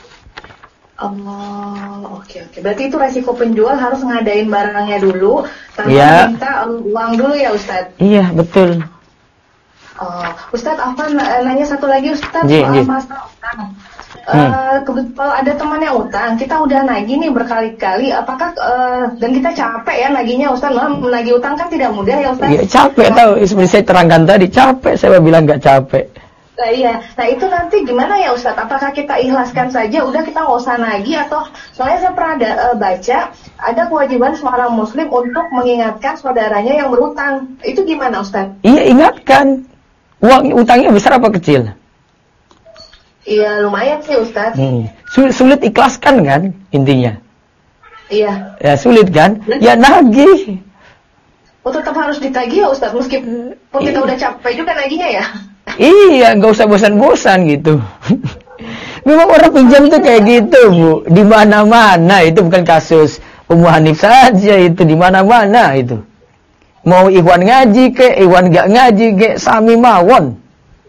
Speaker 3: Oh, oke. Berarti itu resiko penjual harus ngadain barangnya dulu, tanpa
Speaker 1: Ya.
Speaker 3: minta uang dulu ya Ustaz?
Speaker 1: Iya, betul.
Speaker 3: Oh, Ustadz, Afan nanya satu lagi Ustadz,
Speaker 1: Ji.
Speaker 3: soal masalah utang. Kalau ada teman yang utang, kita udah nagih nih berkali-kali, apakah dan kita capek ya nagihnya Ustadz, menagih utang kan tidak mudah ya Ustadz?
Speaker 1: Iya, capek tahu. Seperti saya terangkan tadi, capek. Saya bilang nggak capek.
Speaker 3: Nah, iya, nah itu nanti gimana ya Ustadz? Apakah kita ikhlaskan saja, udah kita nggak usah nagih, atau soalnya saya pernah baca ada kewajiban seorang Muslim untuk mengingatkan saudaranya yang berutang. Itu gimana Ustadz?
Speaker 1: Iya, ingatkan. Uang utangnya besar apa kecil?
Speaker 3: Iya, lumayan sih Ustadz.
Speaker 1: Sulit ikhlaskan kan intinya.
Speaker 3: Iya.
Speaker 1: Ya sulit kan? Ya nagih.
Speaker 3: Oh, tetap harus ditagih ya Ustadz, meskipun kita udah capek juga nagihnya ya?
Speaker 1: Iya, nggak usah bosan-bosan gitu. Memang orang pinjam tuh kayak gitu, Bu. Di mana-mana, itu bukan kasus Ummu Hanif saja, itu di mana-mana itu. Mau Ikhwan ngaji ke, Ikhwan nggak ngaji ke, sami mawon.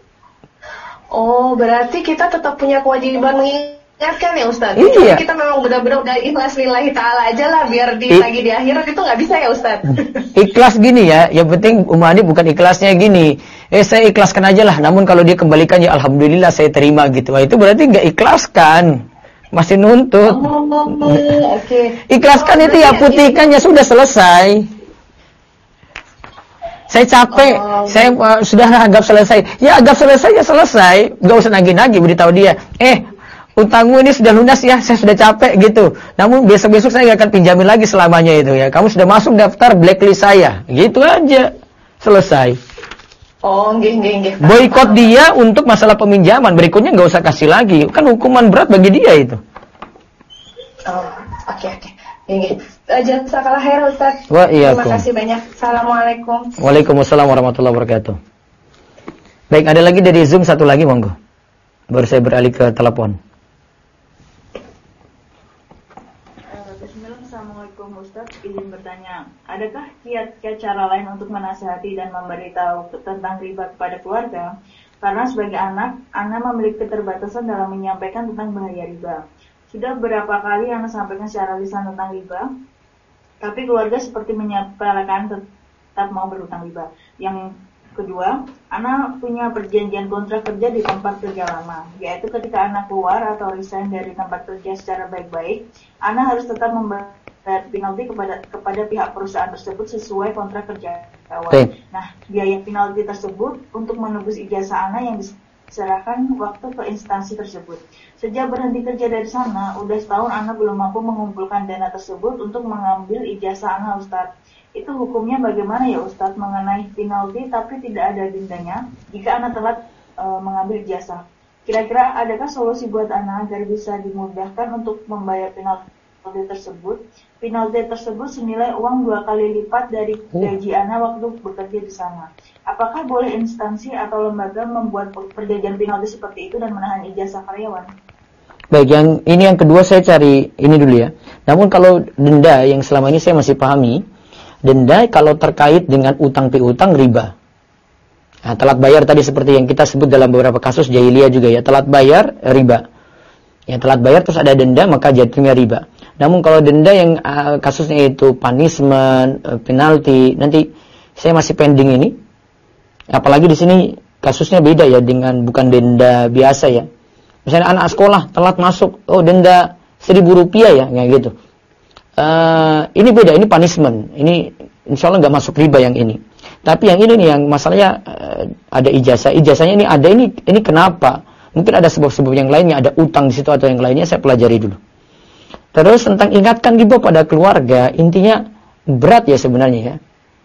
Speaker 3: Oh, berarti kita tetap punya kewajiban mengingatkan ya Ustadz?
Speaker 1: Iya.
Speaker 3: Kita memang benar-benar udah ikhlas lillahi ta'ala aja lah, biar ditagih di akhirat itu nggak bisa ya Ustadz?
Speaker 1: Ikhlas gini ya, yang penting Ummu Hanif bukan ikhlasnya gini. Saya ikhlaskan aja lah, namun kalau dia kembalikan ya alhamdulillah saya terima gitu. Wah, itu berarti nggak ikhlaskan. Masih nuntut.
Speaker 3: Oke.
Speaker 1: Ikhlaskan itu ya putihkan ya sudah selesai. Saya capek, saya sudah anggap selesai. Ya anggap selesai ya selesai. Nggak usah nagih-nagih, beritahu dia. Utangmu ini sudah lunas ya, saya sudah capek gitu. Namun besok-besok saya nggak akan pinjamin lagi selamanya itu ya. Kamu sudah masuk daftar blacklist saya. Gitu aja. Selesai.
Speaker 3: Oh, nggih.
Speaker 1: Boikot dia untuk masalah peminjaman. Berikutnya nggak usah kasih lagi. Kan hukuman berat bagi dia itu.
Speaker 3: Oh, oke. Nggih. Jazakallah khair Ustaz.
Speaker 1: Waalaikumsalam.
Speaker 3: Terima kasih banyak. Assalamualaikum.
Speaker 1: Waalaikumsalam warahmatullahi wabarakatuh. Baik, ada lagi dari Zoom satu lagi, monggo. Baru saya beralih ke telepon.
Speaker 5: Bismillah, Assalamualaikum Ustaz. Izin bertanya, adakah kiat-kiat cara lain untuk menasihati dan memberitahu tentang riba kepada keluarga? Karena sebagai anak memiliki keterbatasan dalam menyampaikan tentang bahaya riba. Sudah beberapa kali Ana sampaikan secara lisan tentang riba, tapi keluarga seperti menyepelekan tetap mau berhutang riba. Yang kedua, Ana punya perjanjian kontrak kerja di tempat kerja lama, yaitu ketika Ana keluar atau resign dari tempat kerja secara baik-baik, Ana harus tetap membayar penalti kepada pihak perusahaan tersebut sesuai kontrak kerja awal. Nah, biaya penalti tersebut untuk menebus ijazah Ana yang diserahkan waktu ke instansi tersebut. Sejak berhenti kerja dari sana, udah setahun Ana belum mampu mengumpulkan dana tersebut untuk mengambil ijazah Ana, Ustadz. Itu hukumnya bagaimana ya Ustadz mengenai penalti tapi tidak ada dendanya jika Ana telat mengambil ijazah? Kira-kira adakah solusi buat Ana agar bisa dimudahkan untuk membayar penalti tersebut? Penalti tersebut senilai uang 2 kali lipat dari gaji Ana waktu bekerja di sana. Apakah boleh instansi atau lembaga membuat perjanjian penalti seperti itu dan menahan ijazah karyawan?
Speaker 1: Baik, yang kedua saya cari ini dulu ya. Namun kalau denda yang selama ini saya masih pahami, denda kalau terkait dengan utang piutang riba. Nah, telat bayar tadi seperti yang kita sebut dalam beberapa kasus jahiliyah juga ya, telat bayar riba. Ya, telat bayar terus ada denda maka jatuhnya riba. Namun kalau denda yang kasusnya itu punishment, penalti, nanti saya masih pending ini. Apalagi di sini kasusnya beda ya dengan bukan denda biasa ya. Misalnya anak sekolah telat masuk, denda Rp1.000 ya, kayak gitu. Ini beda, ini punishment. Ini insya Allah nggak masuk riba yang ini. Tapi yang ini nih yang masalahnya ada ijazah. Ijazahnya ini ada ini kenapa? Mungkin ada sebab-sebab yang lainnya, ada utang di situ atau yang lainnya, saya pelajari dulu. Terus tentang ingatkan riba pada keluarga, intinya berat ya sebenarnya ya.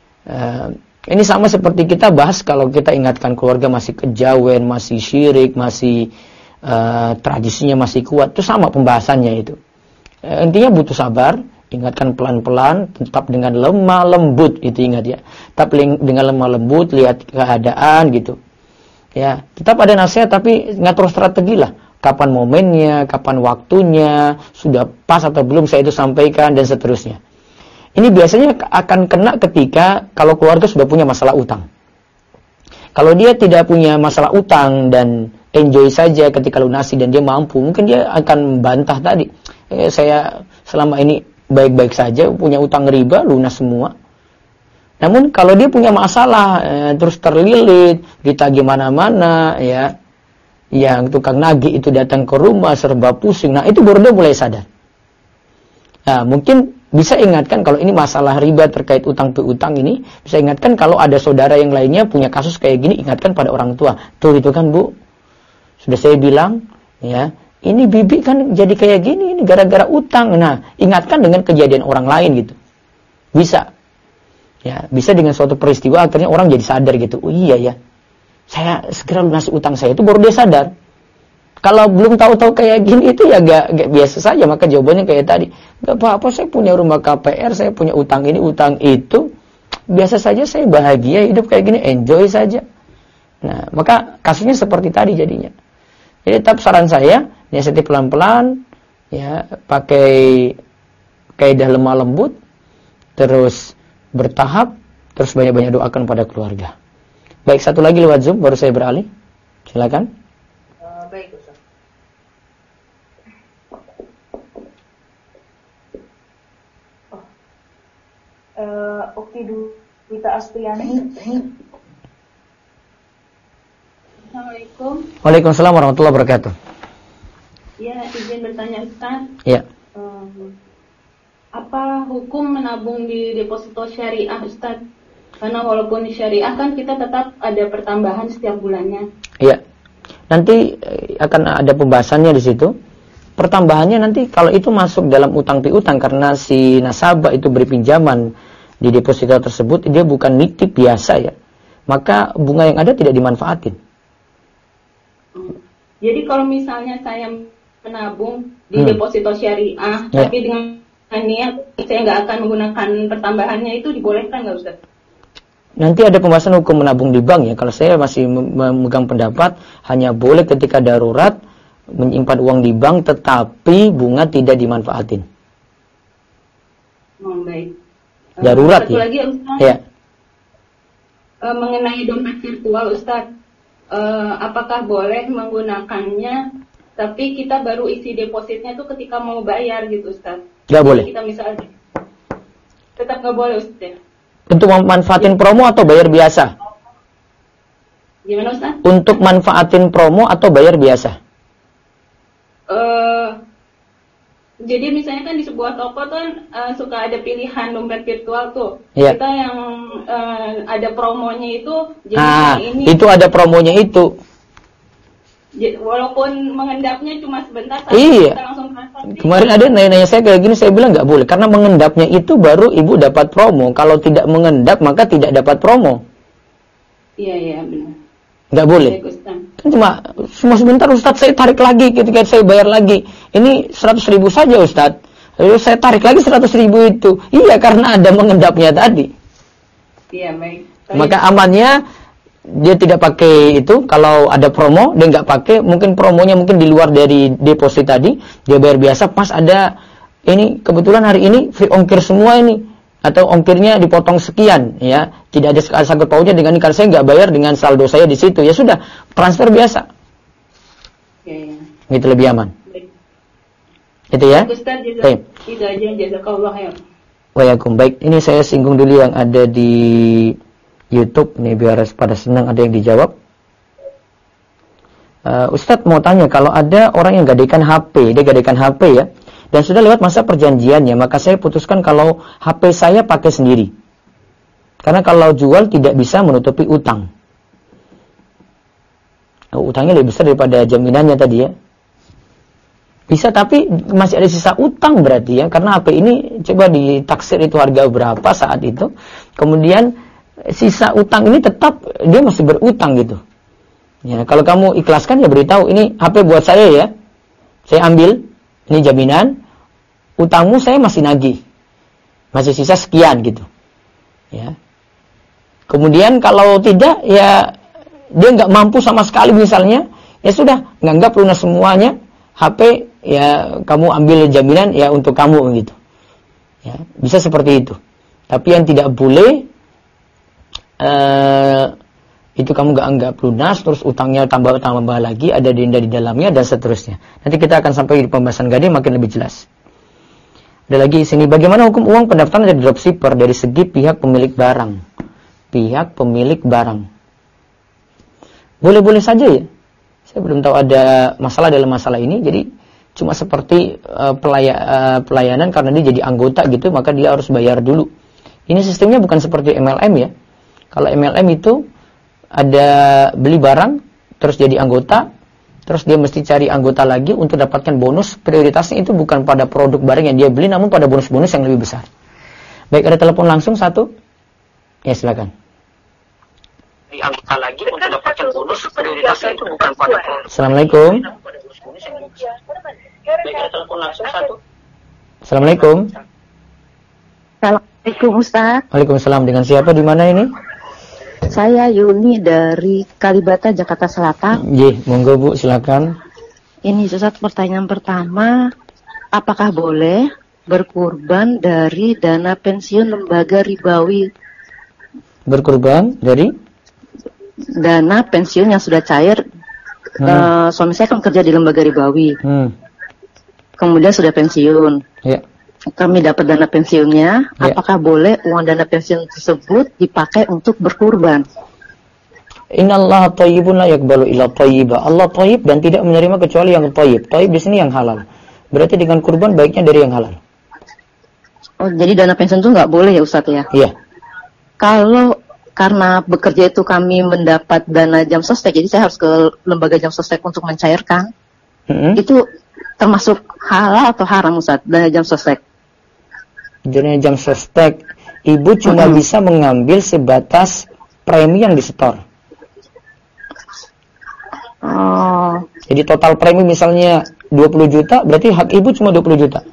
Speaker 1: Ini sama seperti kita bahas kalau kita ingatkan keluarga masih kejawen, masih syirik, masih tradisinya masih kuat, itu sama pembahasannya itu. Intinya butuh sabar, ingatkan pelan-pelan, tetap dengan lemah lembut, itu ingat ya. Tetap dengan lemah lembut, lihat keadaan gitu. Ya, tetap ada nasihat tapi ngatur strategi lah. Kapan momennya, kapan waktunya, sudah pas atau belum saya itu sampaikan dan seterusnya. Ini biasanya akan kena ketika kalau keluarga sudah punya masalah utang. Kalau dia tidak punya masalah utang dan enjoy saja ketika lunasi dan dia mampu, mungkin dia akan membantah tadi. Saya selama ini baik-baik saja, punya utang riba, lunas semua. Namun kalau dia punya masalah, terus terlilit, ditagih mana-mana, ya, yang tukang nagih itu datang ke rumah, serba pusing. Nah, itu baru dia mulai sadar. Nah, mungkin bisa ingatkan kalau ini masalah riba terkait utang piutang ini, bisa ingatkan kalau ada saudara yang lainnya punya kasus kayak gini, ingatkan pada orang tua. Tuh itu kan Bu, sudah saya bilang, ya, ini bibi kan jadi kayak gini, ini gara-gara utang. Nah, ingatkan dengan kejadian orang lain gitu. Bisa. Ya, bisa dengan suatu peristiwa akhirnya orang jadi sadar gitu. Oh iya ya, saya segera lunasi utang saya, itu baru dia sadar. Kalau belum tahu-tahu kayak gini itu ya gak biasa saja, maka jawabannya kayak tadi. Gak apa-apa, saya punya rumah KPR, saya punya utang ini, utang itu. Biasa saja, saya bahagia, hidup kayak gini, enjoy saja. Nah, maka kasusnya seperti tadi jadinya. Jadi tetap saran saya, nasihat pelan-pelan, ya, pakai kaidah lemah lembut, terus bertahap, terus banyak-banyak doakan pada keluarga. Baik, satu lagi lewat Zoom, baru saya beralih. Silakan.
Speaker 5: Baik, Ustaz. Oke, Duwita Astriani. Assalamualaikum.
Speaker 1: Waalaikumsalam warahmatullahi wabarakatuh.
Speaker 6: Ya, izin bertanya Ustaz.
Speaker 1: Ya.
Speaker 6: Apa hukum menabung di deposito syariah Ustaz? Karena walaupun di syariah kan kita tetap ada pertambahan setiap bulannya.
Speaker 1: Iya. Nanti akan ada pembahasannya di situ. Pertambahannya nanti kalau itu masuk dalam utang piutang karena si nasabah itu beri pinjaman di deposito tersebut, dia bukan nitip biasa ya. Maka bunga yang ada tidak dimanfaatin.
Speaker 6: Jadi kalau misalnya saya menabung di deposito syariah, tapi dengan niat saya nggak akan menggunakan pertambahannya, itu dibolehkan nggak Ustaz?
Speaker 1: Nanti ada pembahasan hukum menabung di bank ya. Kalau saya masih memegang pendapat hanya boleh ketika darurat menyimpan uang di bank, tetapi bunga tidak dimanfaatin.
Speaker 6: Baik.
Speaker 1: Darurat
Speaker 6: satu
Speaker 1: ya.
Speaker 6: Lagi Ustaz.
Speaker 1: Ya.
Speaker 6: Mengenai dompet virtual Ustaz, apakah boleh menggunakannya? Tapi kita baru isi depositnya tuh ketika mau bayar gitu Ustaz.
Speaker 1: Nggak boleh.
Speaker 6: Kita misalnya tetap nggak boleh Ustaz.
Speaker 1: Untuk memanfaatin promo atau bayar biasa?
Speaker 6: Gimana Ustaz?
Speaker 1: Untuk manfaatin promo atau bayar biasa?
Speaker 6: Jadi misalnya kan di sebuah toko tuh suka ada pilihan dompet virtual tuh.
Speaker 1: Yeah.
Speaker 6: Kita yang ada promonya itu jadi ini.
Speaker 1: Itu ada promonya itu.
Speaker 6: Walaupun mengendapnya cuma sebentar, tapi
Speaker 1: iya.
Speaker 6: kita langsung transaksi.
Speaker 1: Kemarin ada nanya-nanya saya kayak gini, saya bilang nggak boleh karena mengendapnya itu baru ibu dapat promo. Kalau tidak mengendap maka tidak dapat promo.
Speaker 6: Iya benar.
Speaker 1: Nggak boleh. Kan cuma sebentar Ustadz, saya tarik lagi ketika saya bayar lagi. Ini 100.000 saja Ustadz. Lalu saya tarik lagi 100.000 itu. Iya, karena ada mengendapnya tadi.
Speaker 6: Iya, baik.
Speaker 1: Maka amannya dia tidak pakai itu. Kalau ada promo dia nggak pakai. Mungkin promonya mungkin di luar dari deposit tadi. Dia bayar biasa. Pas ada ini kebetulan hari ini free ongkir semua ini. Atau ongkirnya dipotong sekian, ya, tidak ada sangkut pautnya dengan ini, karena saya nggak bayar dengan saldo saya di situ, ya sudah transfer biasa, gitu lebih aman.
Speaker 6: Baik.
Speaker 1: Itu ya.
Speaker 6: Ustaz, itu aja, jazakallah ya.
Speaker 1: Waalaikumsalam. Baik, ini saya singgung dulu yang ada di YouTube nih biar pada senang ada yang dijawab. Ustadz mau tanya, kalau ada orang yang gadaikan HP, dia gadaikan HP ya. Dan sudah lewat masa perjanjiannya, maka saya putuskan kalau HP saya pakai sendiri. Karena kalau jual tidak bisa menutupi utang. utangnya lebih besar daripada jaminannya tadi ya. Bisa, tapi masih ada sisa utang berarti ya, karena HP ini coba ditaksir itu harga berapa saat itu, kemudian sisa utang ini tetap dia masih berutang gitu. Ya, kalau kamu ikhlaskan ya beritahu, ini HP buat saya ya, saya ambil, ini jaminan, utangmu saya masih nagih, masih sisa sekian gitu. Ya. Kemudian kalau tidak ya dia nggak mampu sama sekali misalnya, ya sudah nganggap lunas semuanya, HP ya kamu ambil jaminan ya untuk kamu gitu. Ya, bisa seperti itu. Tapi yang tidak boleh itu kamu nggak anggap lunas, terus utangnya tambah lagi, ada denda di dalamnya dan seterusnya. Nanti kita akan sampai di pembahasan gading makin lebih jelas. Ada lagi di sini, bagaimana hukum uang pendaftaran dari dropshipper dari segi pihak pemilik barang? Pihak pemilik barang. Boleh-boleh saja ya. Saya belum tahu ada masalah dalam masalah ini. Jadi cuma seperti pelayanan karena dia jadi anggota gitu, maka dia harus bayar dulu. Ini sistemnya bukan seperti MLM ya. Kalau MLM itu ada beli barang, terus jadi anggota, terus dia mesti cari anggota lagi untuk dapatkan bonus. Prioritasnya itu bukan pada produk barang yang dia beli, namun pada bonus-bonus yang lebih besar. Baik, ada telepon langsung satu. Ya, silakan. Di anggota lagi untuk dapatkan bonus, prioritasnya itu bukan pada produk. Assalamualaikum. Baik, ada telepon langsung satu. Assalamualaikum.
Speaker 7: Assalamualaikum Ustaz.
Speaker 1: Waalaikumsalam. Dengan siapa, di mana ini?
Speaker 7: Saya Yuni dari Kalibata, Jakarta Selatan.
Speaker 1: Monggo Bu, silakan.
Speaker 7: Ini Ustaz, pertanyaan pertama, apakah boleh berkurban dari dana pensiun lembaga ribawi?
Speaker 1: Berkurban dari?
Speaker 7: Dana pensiun yang sudah cair. Suami saya kan kerja di lembaga ribawi. Kemudian sudah pensiun. Ya. Kami dapat dana pensiunnya, apakah boleh uang dana pensiun tersebut dipakai untuk berkurban?
Speaker 1: Innallaha thayyibun la yaqbalu illa thayyiba. Allah thayyib dan tidak menerima kecuali yang thayyib. Thayyib di sini yang halal. Berarti dengan kurban baiknya dari yang halal.
Speaker 7: Oh, jadi dana pensiun itu nggak boleh ya Ustaz ya?
Speaker 1: Iya.
Speaker 7: Kalau karena bekerja itu kami mendapat dana jam sostek, jadi saya harus ke lembaga jam sostek untuk mencairkan. Itu termasuk halal atau haram Ustaz, dana jam sostek?
Speaker 1: Dana jam sostek, ibu cuma bisa mengambil sebatas premi yang disetor.
Speaker 7: Oh.
Speaker 1: Jadi total premi misalnya 20 juta, berarti hak ibu cuma 20 juta.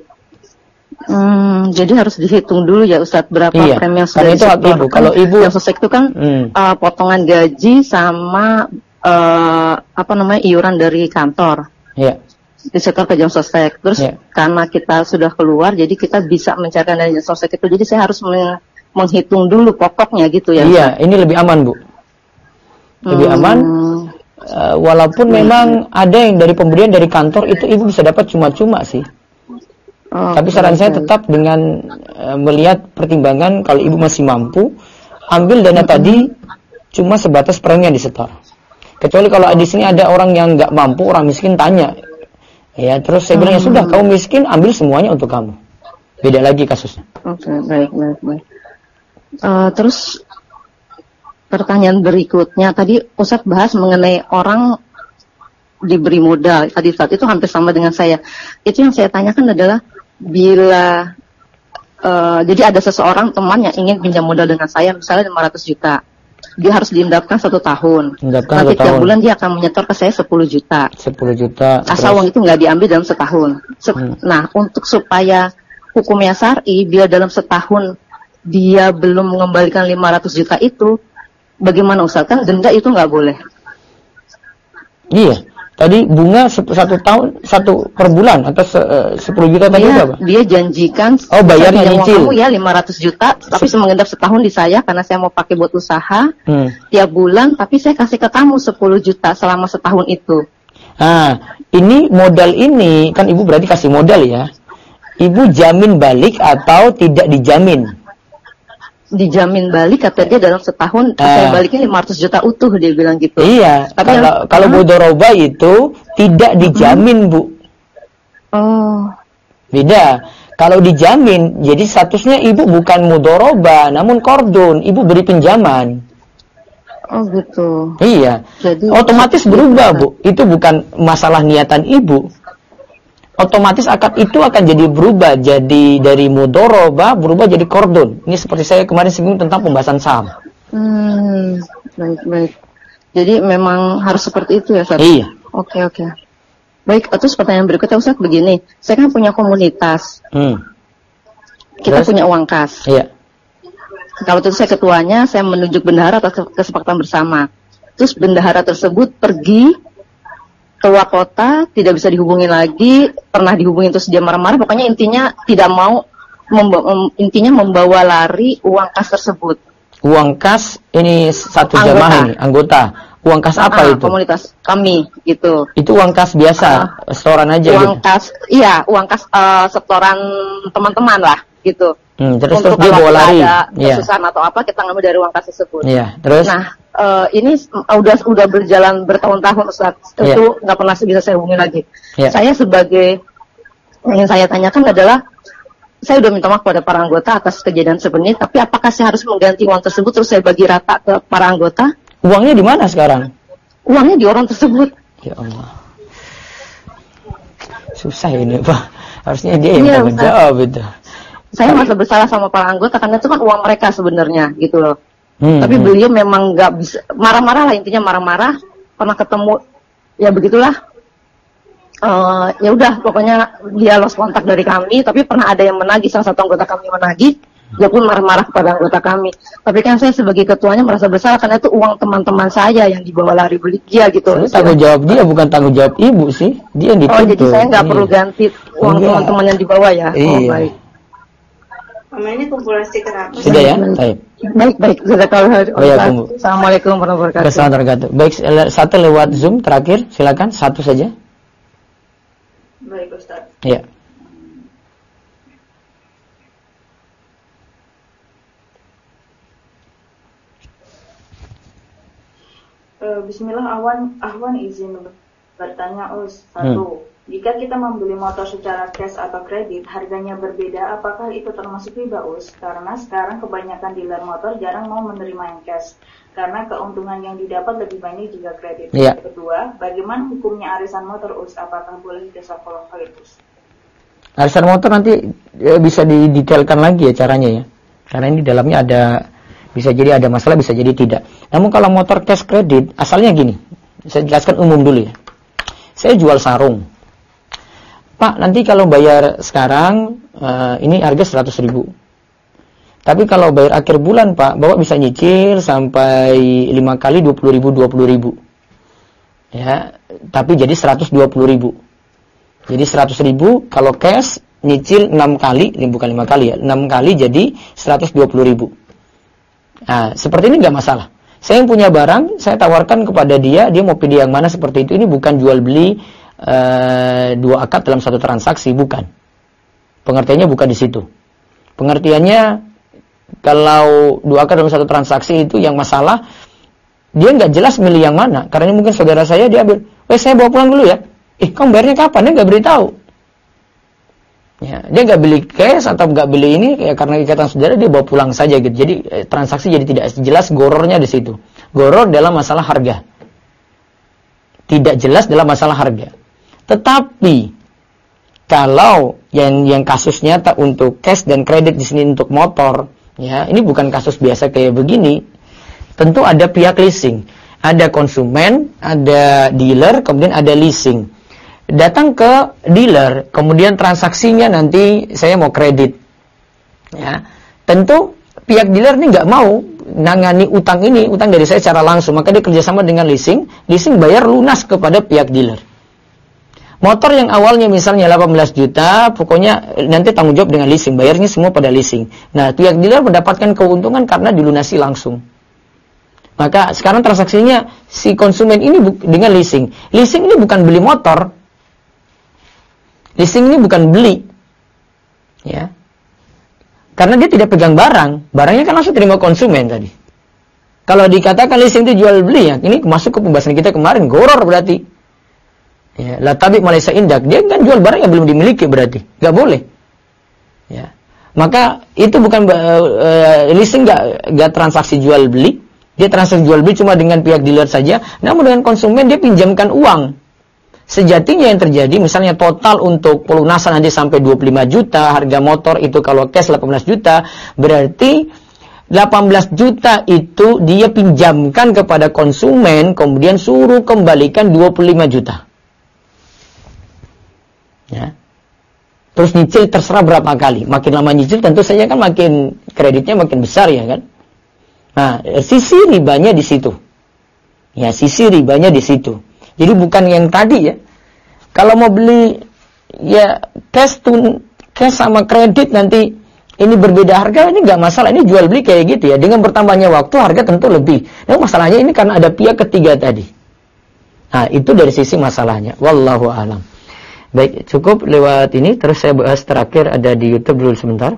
Speaker 7: Jadi harus dihitung dulu ya Ustaz berapa premi yang sudah
Speaker 1: itu hak ibu. Kalau ibu
Speaker 7: jam sostek itu kan potongan gaji sama iuran dari kantor. Iya. Disetor ke jam sostek. Terus karena kita sudah keluar, jadi kita bisa mencairkan dari jam sostek itu. Jadi saya harus menghitung dulu pokoknya gitu ya.
Speaker 1: Iya, ini lebih aman Bu. Lebih aman. Walaupun memang ada yang dari pemberian dari kantor itu ibu bisa dapat cuma-cuma sih. Tapi saran saya tetap dengan melihat pertimbangan, kalau ibu masih mampu, ambil dana tadi cuma sebatas premi yang disetor. Kecuali kalau di sini ada orang yang nggak mampu, orang miskin tanya. Ya, terus saya bilang ya sudah, kamu miskin, ambil semuanya untuk kamu. Beda lagi kasusnya.
Speaker 7: Oke, baik. Terus pertanyaan berikutnya, tadi Ustadz bahas mengenai orang diberi modal. Tadi saat itu hampir sama dengan saya. Itu yang saya tanyakan adalah bila jadi ada seseorang teman yang ingin pinjam modal dengan saya, misalnya 500 juta. Dia harus diendapkan 1 tahun. Nanti tiap bulan dia akan menyetor ke saya 10 juta.
Speaker 1: 10 juta.
Speaker 7: Asal uang itu nggak diambil dalam setahun. Nah, untuk supaya hukumnya syar'i, bila dalam setahun dia belum mengembalikan 500 juta itu, bagaimana Ustaz? Kan denda itu nggak boleh.
Speaker 1: Iya. Tadi bunga 1 tahun 1 per bulan atau 10 juta tadi berapa?
Speaker 7: Dia janjikan
Speaker 1: bayarnya nyicil.
Speaker 7: Kamu ya 500 juta, tapi mengendap setahun di saya karena saya mau pakai buat usaha. Tiap bulan, tapi saya kasih ke kamu 10 juta selama setahun itu.
Speaker 1: Nah, ini modal ini kan ibu berarti kasih modal ya. Ibu jamin balik atau tidak dijamin?
Speaker 7: Dijamin balik, kata dia dalam setahun saya balikin 500 juta utuh, dia bilang gitu.
Speaker 1: Iya, tapi kalau mudoroba itu tidak dijamin Bu.
Speaker 7: Oh.
Speaker 1: Beda. Kalau dijamin, jadi statusnya ibu bukan mudoroba, namun kordon, ibu beri pinjaman.
Speaker 7: Oh gitu.
Speaker 1: Iya.
Speaker 7: Jadi
Speaker 1: otomatis berubah, Bu. Itu bukan masalah niatan ibu. Otomatis itu akan jadi berubah, jadi dari mudoroba berubah jadi kordon. Ini seperti saya kemarin singgung tentang pembahasan saham.
Speaker 7: Baik. Jadi memang harus seperti itu ya, Ustaz?
Speaker 1: Iya.
Speaker 7: Oke. Baik, terus pertanyaan berikutnya, Ustaz, begini. Saya kan punya komunitas. Kita punya uang kas.
Speaker 1: Iya.
Speaker 7: Kalau itu saya ketuanya, saya menunjuk bendahara atas kesepakatan bersama. Terus bendahara tersebut pergi keluar kota, tidak bisa dihubungi lagi, pernah dihubungi terus dia marah-marah, pokoknya intinya tidak mau, membawa lari uang kas tersebut. Uang kas
Speaker 1: ini satu jamaah ini, anggota. Uang kas apa itu?
Speaker 7: Komunitas kami, gitu.
Speaker 1: Itu uang kas biasa, setoran aja
Speaker 7: uang
Speaker 1: gitu?
Speaker 7: Kas, iya, uang kas setoran teman-teman lah, gitu.
Speaker 1: Terus dia bawa lari.
Speaker 7: Ada kesusahan atau apa, kita ngambil dari uang kas tersebut.
Speaker 1: Iya, terus?
Speaker 7: Nah, ini udah berjalan bertahun-tahun, Ustaz. Itu nggak pernah bisa saya hubungi lagi. Saya sebagai yang ingin saya tanyakan adalah, saya udah minta maaf kepada para anggota atas kejadian sebenarnya, tapi apakah saya harus mengganti uang tersebut terus saya bagi rata ke para anggota?
Speaker 1: Uangnya di mana sekarang?
Speaker 7: Uangnya di orang tersebut.
Speaker 1: Ya Allah. Susah ini, Pak. Harusnya dia yang tanggung jawab itu.
Speaker 7: Saya merasa bersalah sama para anggota karena itu kan uang mereka sebenarnya, gitu loh. Tapi beliau memang nggak bisa, marah-marah lah, intinya marah-marah. Pernah ketemu, ya begitulah. Ya udah, pokoknya dia lost kontak dari kami. Tapi pernah ada yang menagih, salah satu anggota kami menagih. Dia pun marah-marah kepada anggota kami. Tapi kan saya sebagai ketuanya merasa bersalah karena itu uang teman-teman saya yang dibawa lari beli dia, gitu.
Speaker 1: Itu tanggung jawab dia, bukan tanggung jawab ibu sih. Dia yang dituntut.
Speaker 7: Oh, jadi saya nggak perlu ganti uang teman-teman yang dibawa ya?
Speaker 1: Iya.
Speaker 7: Oh, baik.
Speaker 5: Mama ini kumulasi kenapa?
Speaker 1: Sudah ya? Baik.
Speaker 7: Baik. Assalamualaikum warahmatullahi wabarakatuh.
Speaker 1: Assalamualaikum. Baik, satu lewat Zoom terakhir, silakan satu saja.
Speaker 5: Baik, Ustaz.
Speaker 1: Iya.
Speaker 5: Bismillah, Ahwan izin bertanya, satu. Jika kita membeli motor secara cash atau kredit, harganya berbeda, apakah itu termasuk riba, Karena sekarang kebanyakan dealer motor jarang mau menerima yang cash, karena keuntungan yang didapat lebih banyak jika kredit. Kedua, bagaimana hukumnya arisan motor, Apakah boleh ditasawuf itu?
Speaker 1: Arisan motor nanti bisa didetailkan lagi ya caranya ya. Karena ini di dalamnya ada, bisa jadi ada masalah, bisa jadi tidak. Namun kalau motor cash kredit, asalnya gini, saya jelaskan umum dulu ya. Saya jual sarung. Pak, nanti kalau bayar sekarang, ini harga 100.000. Tapi kalau bayar akhir bulan, Pak, Bapak bisa nyicil sampai 5 kali 20.000. Ya, tapi jadi 120.000. Jadi 100.000 kalau cash, nyicil 6 kali, bukan 5 kali ya, 6 kali jadi 120.000. Nah, seperti ini nggak masalah. Saya yang punya barang, saya tawarkan kepada dia mau pilih yang mana seperti itu. Ini bukan jual beli dua akad dalam satu transaksi, bukan. Pengertiannya bukan di situ. Pengertiannya kalau dua akad dalam satu transaksi itu yang masalah dia nggak jelas milih yang mana. Karena mungkin saudara saya dia ambil, saya bawa pulang dulu ya. Kamu bayarnya kapan? Dia nggak beritahu. Ya, dia nggak beli cash atau nggak beli ini ya karena ikatan saudara dia bawa pulang saja gitu. Jadi transaksi jadi tidak jelas gorornya di situ. Goror dalam masalah harga. Tidak jelas dalam masalah harga. Tetapi kalau yang kasus nyata untuk cash dan kredit di sini untuk motor, ya ini bukan kasus biasa kayak begini. Tentu ada pihak leasing, ada konsumen, ada dealer, kemudian ada leasing. Datang ke dealer, kemudian transaksinya nanti saya mau kredit. Ya, tentu pihak dealer ini nggak mau nangani utang ini, utang dari saya secara langsung, maka dia kerjasama dengan leasing bayar lunas kepada pihak dealer. Motor yang awalnya misalnya 18 juta, pokoknya nanti tanggung jawab dengan leasing, bayarnya semua pada leasing. Nah, pihak dealer mendapatkan keuntungan karena dilunasi langsung. Maka sekarang transaksinya si konsumen ini dengan leasing. Leasing ini bukan beli motor. Leasing ini bukan beli. Ya. Karena dia tidak pegang barang. Barangnya kan langsung terima konsumen tadi. Kalau dikatakan leasing itu jual beli ya, ini masuk ke pembahasan kita kemarin, goror berarti. Ya, la tabi malaysa indak, dia kan jual barang yang belum dimiliki berarti, nggak boleh. Ya, maka itu bukan leasing nggak transaksi jual beli, Dia transaksi jual beli cuma dengan pihak dealer saja, namun dengan konsumen dia pinjamkan uang. Sejatinya yang terjadi, misalnya total untuk pelunasan nanti sampai 25 juta, harga motor itu kalau cash 18 juta, berarti 18 juta itu dia pinjamkan kepada konsumen, kemudian suruh kembalikan 25 juta. Ya. Terus nyicil terserah berapa kali. Makin lama nyicil tentu saja kan makin kreditnya makin besar ya kan. Nah, sisi ribanya di situ. Ya, sisi ribanya di situ. Jadi bukan yang tadi ya. Kalau mau beli ya cash sama kredit nanti ini berbeda harga, ini nggak masalah. Ini jual beli kayak gitu ya. Dengan bertambahnya waktu harga tentu lebih. Nah, masalahnya ini karena ada pihak ketiga tadi. Nah, itu dari sisi masalahnya. Wallahu a'lam. Baik, cukup lewat ini. Terus saya bahas terakhir ada di YouTube dulu sebentar.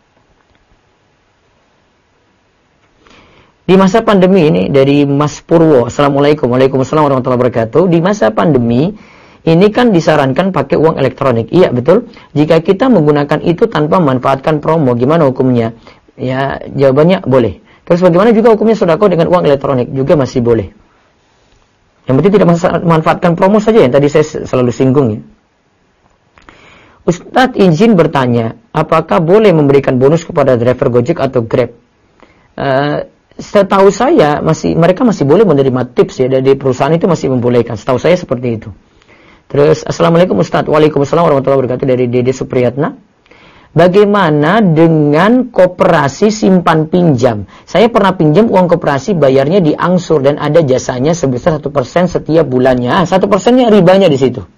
Speaker 1: Di masa pandemi ini dari Mas Purwo. Assalamualaikum. Waalaikumsalam warahmatullahi wabarakatuh. Di masa pandemi ini kan disarankan pakai uang elektronik. Iya, betul. Jika kita menggunakan itu tanpa memanfaatkan promo, gimana hukumnya? Ya, jawabannya boleh. Terus bagaimana juga hukumnya sedekah dengan uang elektronik? Juga masih boleh. Yang penting tidak memanfaatkan promo saja yang tadi saya selalu singgung ya. Ustadz izin bertanya, apakah boleh memberikan bonus kepada driver Gojek atau Grab? Setahu saya mereka masih boleh menerima tips ya dari perusahaan, itu masih membolehkan. Setahu saya seperti itu. Terus Assalamualaikum Ustadz. Waalaikumsalam warahmatullahi wabarakatuh dari Dede Supriyatna. Bagaimana dengan koperasi simpan pinjam? Saya pernah pinjam uang koperasi, bayarnya diangsur dan ada jasanya sebesar 1% setiap bulannya. 1%-nya ribanya di situ.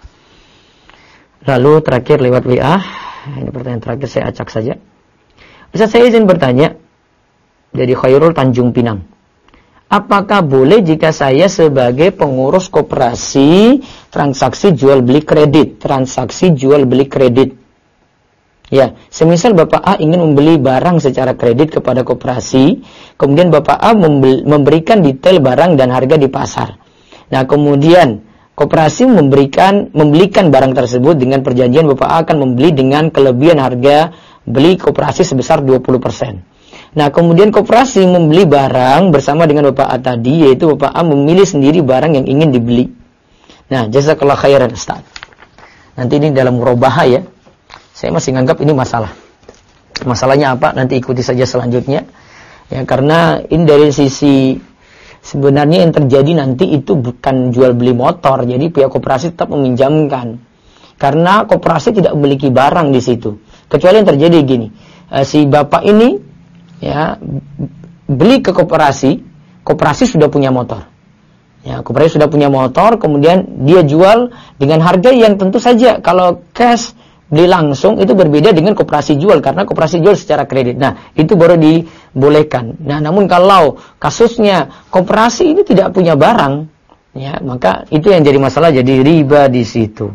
Speaker 1: Lalu terakhir lewat WA, ini pertanyaan terakhir saya acak saja. Ustaz, saya izin bertanya dari Khairul Tanjung Pinang. Apakah boleh jika saya sebagai pengurus koperasi transaksi jual beli kredit? Transaksi jual beli kredit. Ya, semisal Bapak A ingin membeli barang secara kredit kepada koperasi, kemudian Bapak A memberikan detail barang dan harga di pasar. Nah, kemudian koperasi membelikan barang tersebut dengan perjanjian Bapak A akan membeli dengan kelebihan harga beli koperasi sebesar 20%. Nah, kemudian koperasi membeli barang bersama dengan Bapak A tadi, yaitu Bapak A memilih sendiri barang yang ingin dibeli. Nah, jazakallah khairan Ustaz. Nanti ini dalam murabahah ya. Saya masih nganggap ini masalah. Masalahnya apa? Nanti ikuti saja selanjutnya. Ya, karena ini dari sisi sebenarnya yang terjadi nanti itu bukan jual beli motor. Jadi pihak koperasi tetap meminjamkan. Karena koperasi tidak memiliki barang di situ. Kecuali yang terjadi gini. Si bapak ini ya beli ke koperasi sudah punya motor. Ya, koperasi sudah punya motor, kemudian dia jual dengan harga yang tentu saja kalau cash beli langsung itu berbeda dengan koperasi jual, karena koperasi jual secara kredit. Nah, itu baru dibolehkan. Nah, namun kalau kasusnya koperasi ini tidak punya barang, ya, maka itu yang jadi masalah, jadi riba di situ.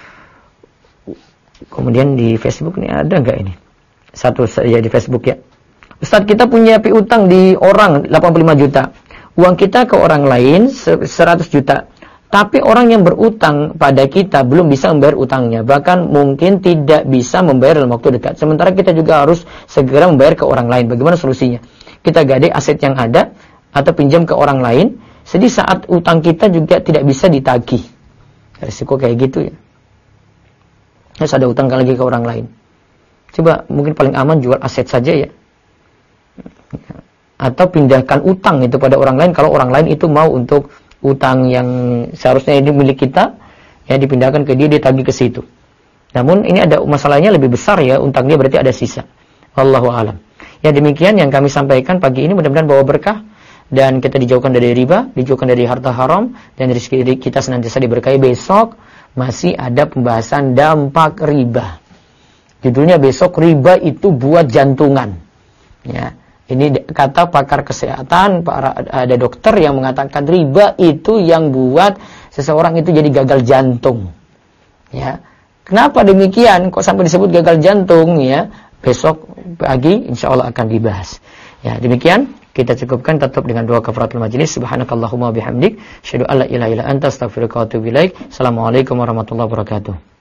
Speaker 1: Kemudian di Facebook ini ada nggak ini? Satu saja di Facebook ya. Ustaz, kita punya piutang di orang 85 juta. Uang kita ke orang lain 100 juta. Tapi orang yang berutang pada kita belum bisa membayar utangnya. Bahkan mungkin tidak bisa membayar dalam waktu dekat. Sementara kita juga harus segera membayar ke orang lain. Bagaimana solusinya? Kita gadai aset yang ada atau pinjam ke orang lain. Jadi saat utang kita juga tidak bisa ditagih. Risiko kayak gitu ya. Terus ada utang lagi ke orang lain. Coba mungkin paling aman jual aset saja ya. Atau pindahkan utang itu pada orang lain kalau orang lain itu mau untuk utang yang seharusnya ini milik kita ya dipindahkan ke dia tagih ke situ. Namun ini ada masalahnya lebih besar ya, utang dia berarti ada sisa. Wallahu a'lam. Ya, demikian yang kami sampaikan pagi ini, mudah-mudahan bawa berkah dan kita dijauhkan dari riba, dijauhkan dari harta haram dan rezeki kita senantiasa diberkahi. Besok masih ada pembahasan dampak riba. Judulnya besok, riba itu buat jantungan. Ya. Ini kata pakar kesehatan, ada dokter yang mengatakan riba itu yang buat seseorang itu jadi gagal jantung. Ya. Kenapa demikian? Kok sampai disebut gagal jantung ya? Besok pagi insyaallah akan dibahas. Ya, demikian kita cukupkan, tutup dengan doa kafaratul majlis. Subhanakallahumma bihamdik, asyhadu an la ilaha illa anta, astaghfiruka wa atubu ilaik. Assalamualaikum warahmatullahi wabarakatuh.